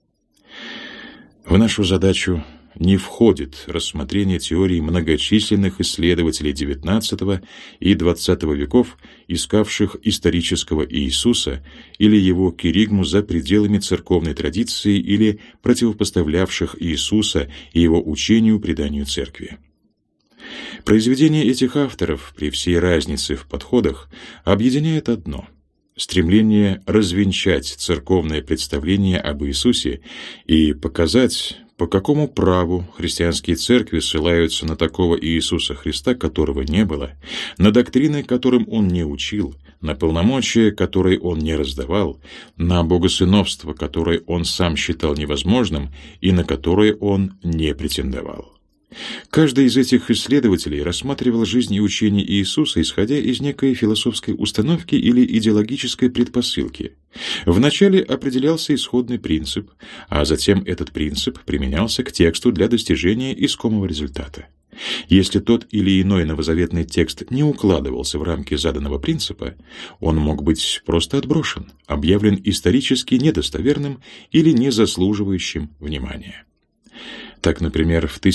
В нашу задачу не входит рассмотрение теорий многочисленных исследователей XIX и XX веков, искавших исторического Иисуса или его киригму за пределами церковной традиции или противопоставлявших Иисуса и его учению преданию церкви. Произведения этих авторов, при всей разнице в подходах, объединяет одно – стремление развенчать церковное представление об Иисусе и показать, по какому праву христианские церкви ссылаются на такого Иисуса Христа, которого не было, на доктрины, которым Он не учил, на полномочия, которые Он не раздавал, на богосыновство, которое Он сам считал невозможным и на которое Он не претендовал. Каждый из этих исследователей рассматривал жизнь и учение Иисуса, исходя из некой философской установки или идеологической предпосылки. Вначале определялся исходный принцип, а затем этот принцип применялся к тексту для достижения искомого результата. Если тот или иной новозаветный текст не укладывался в рамки заданного принципа, он мог быть просто отброшен, объявлен исторически недостоверным или не заслуживающим внимания. Так, например, в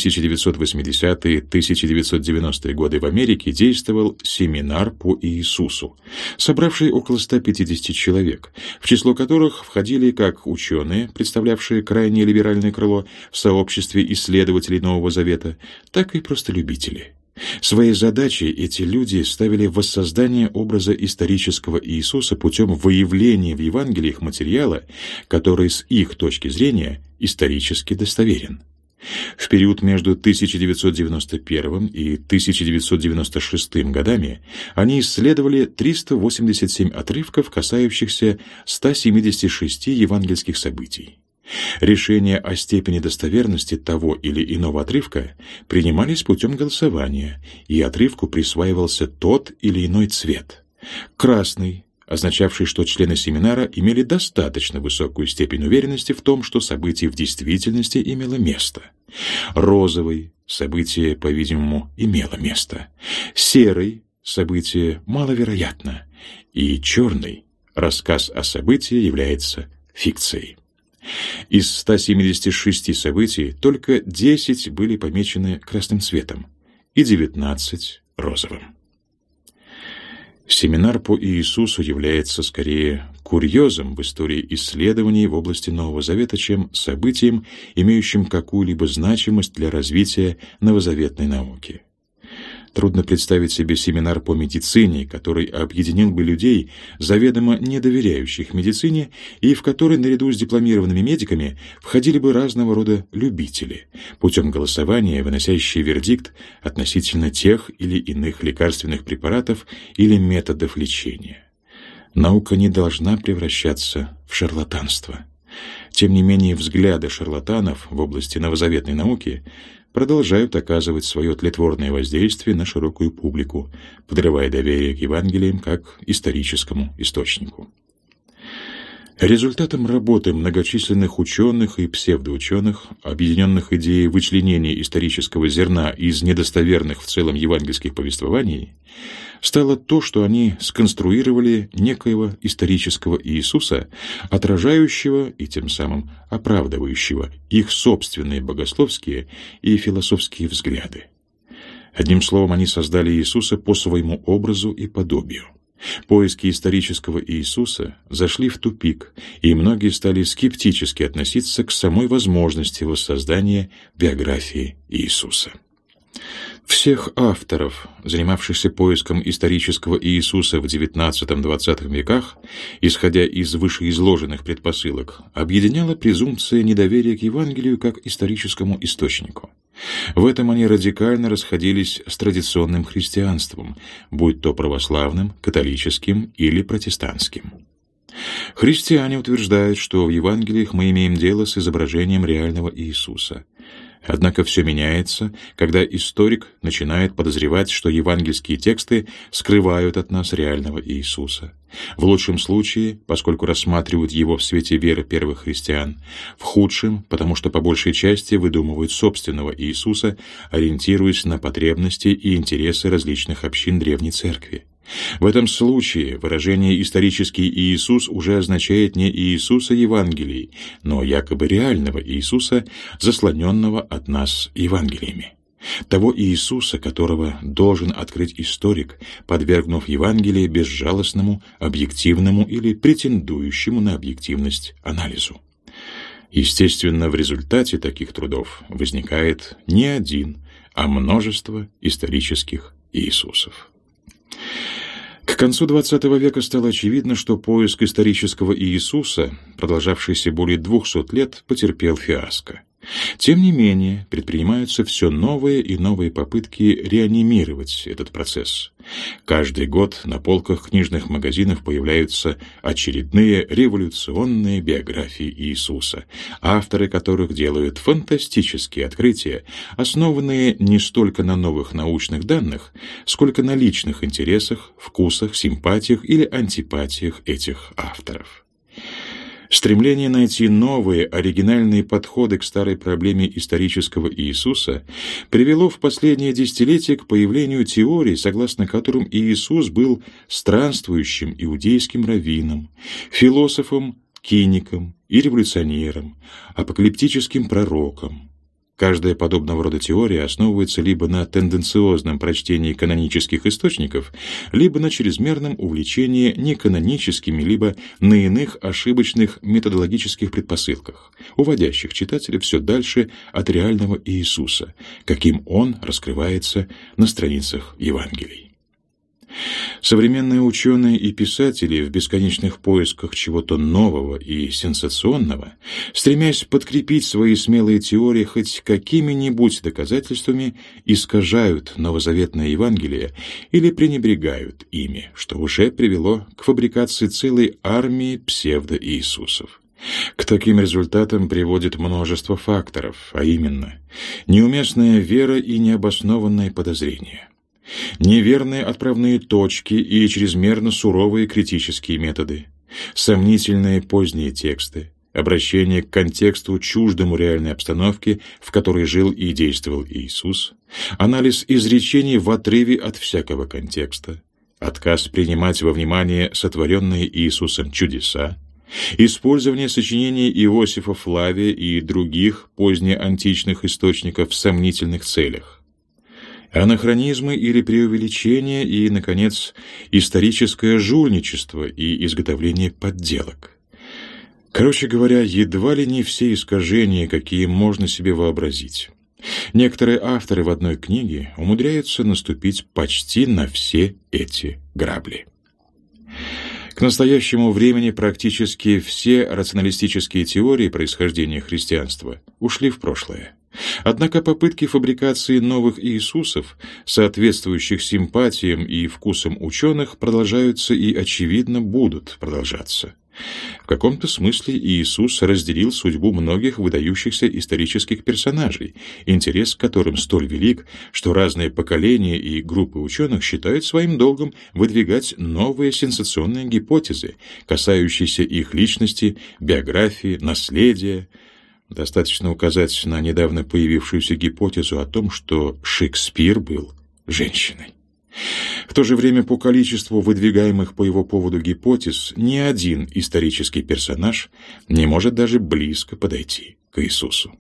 1980-1990-е годы в Америке действовал семинар по Иисусу, собравший около 150 человек, в число которых входили как ученые, представлявшие крайне либеральное крыло в сообществе исследователей Нового Завета, так и просто любители. Своей задачей эти люди ставили воссоздание образа исторического Иисуса путем выявления в Евангелиях материала, который с их точки зрения исторически достоверен. В период между 1991 и 1996 годами они исследовали 387 отрывков, касающихся 176 евангельских событий. Решения о степени достоверности того или иного отрывка принимались путем голосования, и отрывку присваивался тот или иной цвет. Красный, означавший, что члены семинара имели достаточно высокую степень уверенности в том, что событие в действительности имело место. Розовый – событие, по-видимому, имело место. Серый – событие маловероятно. И черный – рассказ о событии является фикцией. Из 176 событий только 10 были помечены красным цветом и 19 – розовым. Семинар по Иисусу является скорее курьезом в истории исследований в области Нового Завета, чем событием, имеющим какую-либо значимость для развития новозаветной науки. Трудно представить себе семинар по медицине, который объединил бы людей, заведомо не доверяющих медицине, и в который наряду с дипломированными медиками входили бы разного рода любители, путем голосования, выносящие вердикт относительно тех или иных лекарственных препаратов или методов лечения. Наука не должна превращаться в шарлатанство. Тем не менее, взгляды шарлатанов в области новозаветной науки продолжают оказывать свое тлетворное воздействие на широкую публику, подрывая доверие к Евангелиям как историческому источнику. Результатом работы многочисленных ученых и псевдоученых, объединенных идеей вычленения исторического зерна из недостоверных в целом евангельских повествований, стало то, что они сконструировали некоего исторического Иисуса, отражающего и тем самым оправдывающего их собственные богословские и философские взгляды. Одним словом, они создали Иисуса по своему образу и подобию. Поиски исторического Иисуса зашли в тупик, и многие стали скептически относиться к самой возможности воссоздания биографии Иисуса. Всех авторов, занимавшихся поиском исторического Иисуса в XIX-XX веках, исходя из вышеизложенных предпосылок, объединяла презумпция недоверия к Евангелию как историческому источнику. В этом они радикально расходились с традиционным христианством, будь то православным, католическим или протестантским. Христиане утверждают, что в Евангелиях мы имеем дело с изображением реального Иисуса. Однако все меняется, когда историк начинает подозревать, что евангельские тексты скрывают от нас реального Иисуса. В лучшем случае, поскольку рассматривают его в свете веры первых христиан, в худшем, потому что по большей части выдумывают собственного Иисуса, ориентируясь на потребности и интересы различных общин Древней Церкви. В этом случае выражение «исторический Иисус» уже означает не Иисуса Евангелий, но якобы реального Иисуса, заслоненного от нас Евангелиями. Того Иисуса, которого должен открыть историк, подвергнув Евангелие безжалостному, объективному или претендующему на объективность анализу. Естественно, в результате таких трудов возникает не один, а множество исторических Иисусов. К концу XX века стало очевидно, что поиск исторического Иисуса, продолжавшийся более 200 лет, потерпел фиаско. Тем не менее, предпринимаются все новые и новые попытки реанимировать этот процесс. Каждый год на полках книжных магазинов появляются очередные революционные биографии Иисуса, авторы которых делают фантастические открытия, основанные не столько на новых научных данных, сколько на личных интересах, вкусах, симпатиях или антипатиях этих авторов. Стремление найти новые, оригинальные подходы к старой проблеме исторического Иисуса привело в последние десятилетия к появлению теорий, согласно которым Иисус был странствующим иудейским раввином, философом, киником и революционером, апокалиптическим пророком. Каждая подобного рода теория основывается либо на тенденциозном прочтении канонических источников, либо на чрезмерном увлечении неканоническими, либо на иных ошибочных методологических предпосылках, уводящих читателя все дальше от реального Иисуса, каким он раскрывается на страницах Евангелий. Современные ученые и писатели в бесконечных поисках чего-то нового и сенсационного, стремясь подкрепить свои смелые теории хоть какими-нибудь доказательствами, искажают новозаветное Евангелие или пренебрегают ими, что уже привело к фабрикации целой армии псевдо-Иисусов. К таким результатам приводит множество факторов, а именно неуместная вера и необоснованное подозрение, неверные отправные точки и чрезмерно суровые критические методы, сомнительные поздние тексты, обращение к контексту чуждому реальной обстановке, в которой жил и действовал Иисус, анализ изречений в отрыве от всякого контекста, отказ принимать во внимание сотворенные Иисусом чудеса, использование сочинений Иосифа Флавия и других позднеантичных источников в сомнительных целях, анахронизмы или преувеличения и, наконец, историческое жульничество и изготовление подделок. Короче говоря, едва ли не все искажения, какие можно себе вообразить. Некоторые авторы в одной книге умудряются наступить почти на все эти грабли. К настоящему времени практически все рационалистические теории происхождения христианства ушли в прошлое. Однако попытки фабрикации новых Иисусов, соответствующих симпатиям и вкусам ученых, продолжаются и, очевидно, будут продолжаться. В каком-то смысле Иисус разделил судьбу многих выдающихся исторических персонажей, интерес к которым столь велик, что разные поколения и группы ученых считают своим долгом выдвигать новые сенсационные гипотезы, касающиеся их личности, биографии, наследия. Достаточно указать на недавно появившуюся гипотезу о том, что Шекспир был женщиной. В то же время по количеству выдвигаемых по его поводу гипотез ни один исторический персонаж не может даже близко подойти к Иисусу.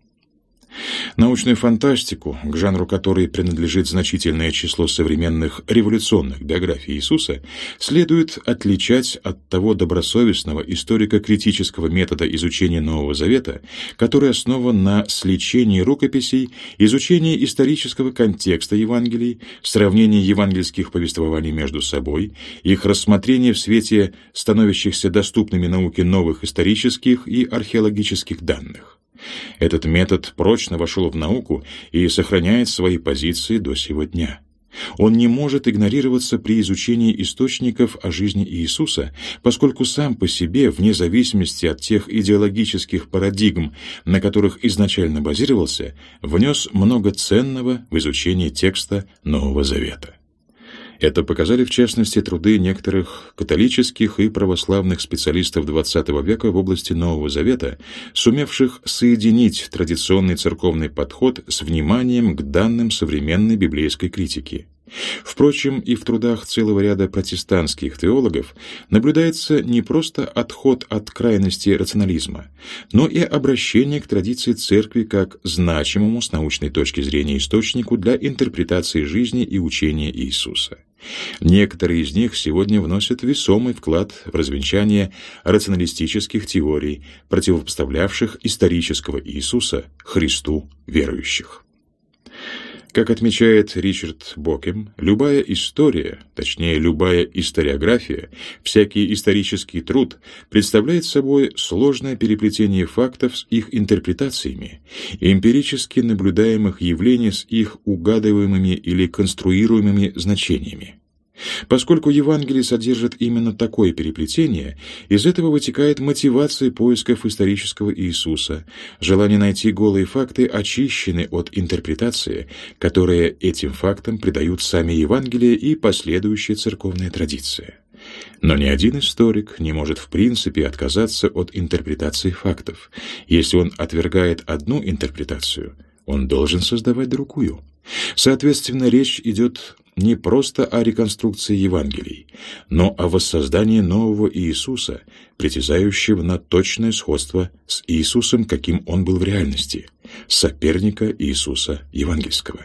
Научную фантастику, к жанру которой принадлежит значительное число современных революционных биографий Иисуса, следует отличать от того добросовестного историко-критического метода изучения Нового Завета, который основан на сличении рукописей, изучении исторического контекста Евангелий, сравнении евангельских повествований между собой, их рассмотрении в свете становящихся доступными науке новых исторических и археологических данных. Этот метод прочно вошел в науку и сохраняет свои позиции до сего дня. Он не может игнорироваться при изучении источников о жизни Иисуса, поскольку сам по себе, вне зависимости от тех идеологических парадигм, на которых изначально базировался, внес много ценного в изучение текста Нового Завета. Это показали, в частности, труды некоторых католических и православных специалистов XX века в области Нового Завета, сумевших соединить традиционный церковный подход с вниманием к данным современной библейской критики. Впрочем, и в трудах целого ряда протестантских теологов наблюдается не просто отход от крайности рационализма, но и обращение к традиции церкви как значимому с научной точки зрения источнику для интерпретации жизни и учения Иисуса. Некоторые из них сегодня вносят весомый вклад в развенчание рационалистических теорий, противопоставлявших исторического Иисуса Христу верующих. Как отмечает Ричард Бокем, любая история, точнее любая историография, всякий исторический труд представляет собой сложное переплетение фактов с их интерпретациями, эмпирически наблюдаемых явлений с их угадываемыми или конструируемыми значениями. Поскольку Евангелие содержит именно такое переплетение, из этого вытекает мотивация поисков исторического Иисуса, желание найти голые факты, очищенные от интерпретации, которые этим фактам придают сами Евангелие и последующая церковная традиция. Но ни один историк не может в принципе отказаться от интерпретации фактов. Если он отвергает одну интерпретацию, он должен создавать другую. Соответственно, речь идет не просто о реконструкции Евангелий, но о воссоздании нового Иисуса, притязающего на точное сходство с Иисусом, каким он был в реальности, соперника Иисуса евангельского.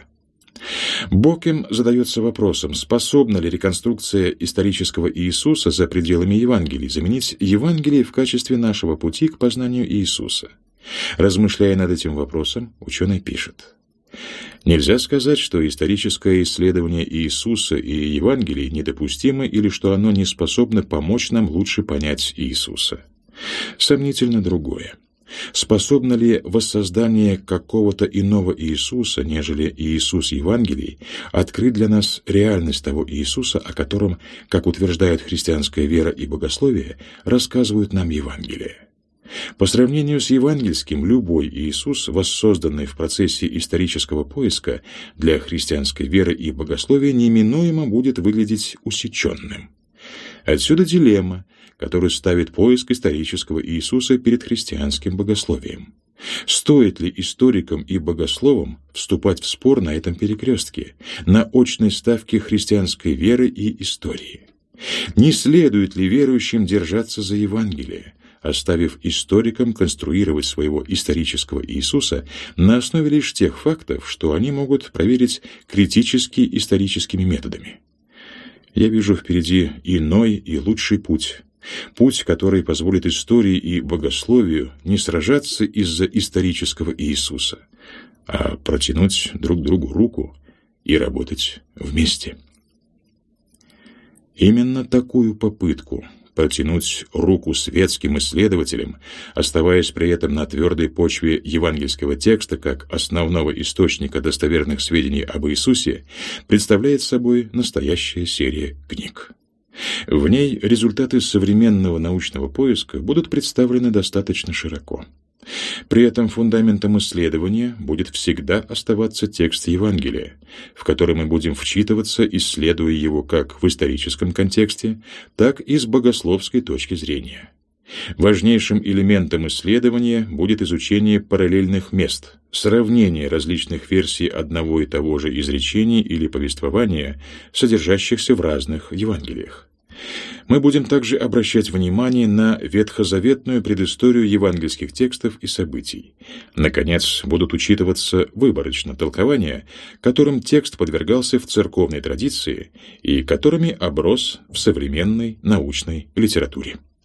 Бокем задается вопросом, способна ли реконструкция исторического Иисуса за пределами Евангелий заменить Евангелие в качестве нашего пути к познанию Иисуса. Размышляя над этим вопросом, ученый пишет: «Нельзя сказать, что историческое исследование Иисуса и Евангелий недопустимо или что оно не способно помочь нам лучше понять Иисуса. Сомнительно другое. Способно ли воссоздание какого-то иного Иисуса, нежели Иисус Евангелий, открыть для нас реальность того Иисуса, о котором, как утверждает христианская вера и богословие, рассказывают нам Евангелие? По сравнению с евангельским, любой Иисус, воссозданный в процессе исторического поиска, для христианской веры и богословия неминуемо будет выглядеть усеченным. Отсюда дилемма, которую ставит поиск исторического Иисуса перед христианским богословием. Стоит ли историкам и богословам вступать в спор на этом перекрестке, на очной ставке христианской веры и истории? Не следует ли верующим держаться за Евангелие, оставив историкам конструировать своего исторического Иисуса на основе лишь тех фактов, что они могут проверить критически историческими методами? Я вижу впереди иной и лучший путь. Путь, который позволит истории и богословию не сражаться из-за исторического Иисуса, а протянуть друг другу руку и работать вместе. Именно такую попытку протянуть руку светским исследователям, оставаясь при этом на твердой почве евангельского текста как основного источника достоверных сведений об Иисусе, представляет собой настоящая серия книг. В ней результаты современного научного поиска будут представлены достаточно широко. При этом фундаментом исследования будет всегда оставаться текст Евангелия, в который мы будем вчитываться, исследуя его как в историческом контексте, так и с богословской точки зрения. Важнейшим элементом исследования будет изучение параллельных мест, сравнение различных версий одного и того же изречения или повествования, содержащихся в разных Евангелиях. Мы будем также обращать внимание на ветхозаветную предысторию евангельских текстов и событий. Наконец, будут учитываться выборочно толкования, которым текст подвергался в церковной традиции и которыми оброс в современной научной литературе.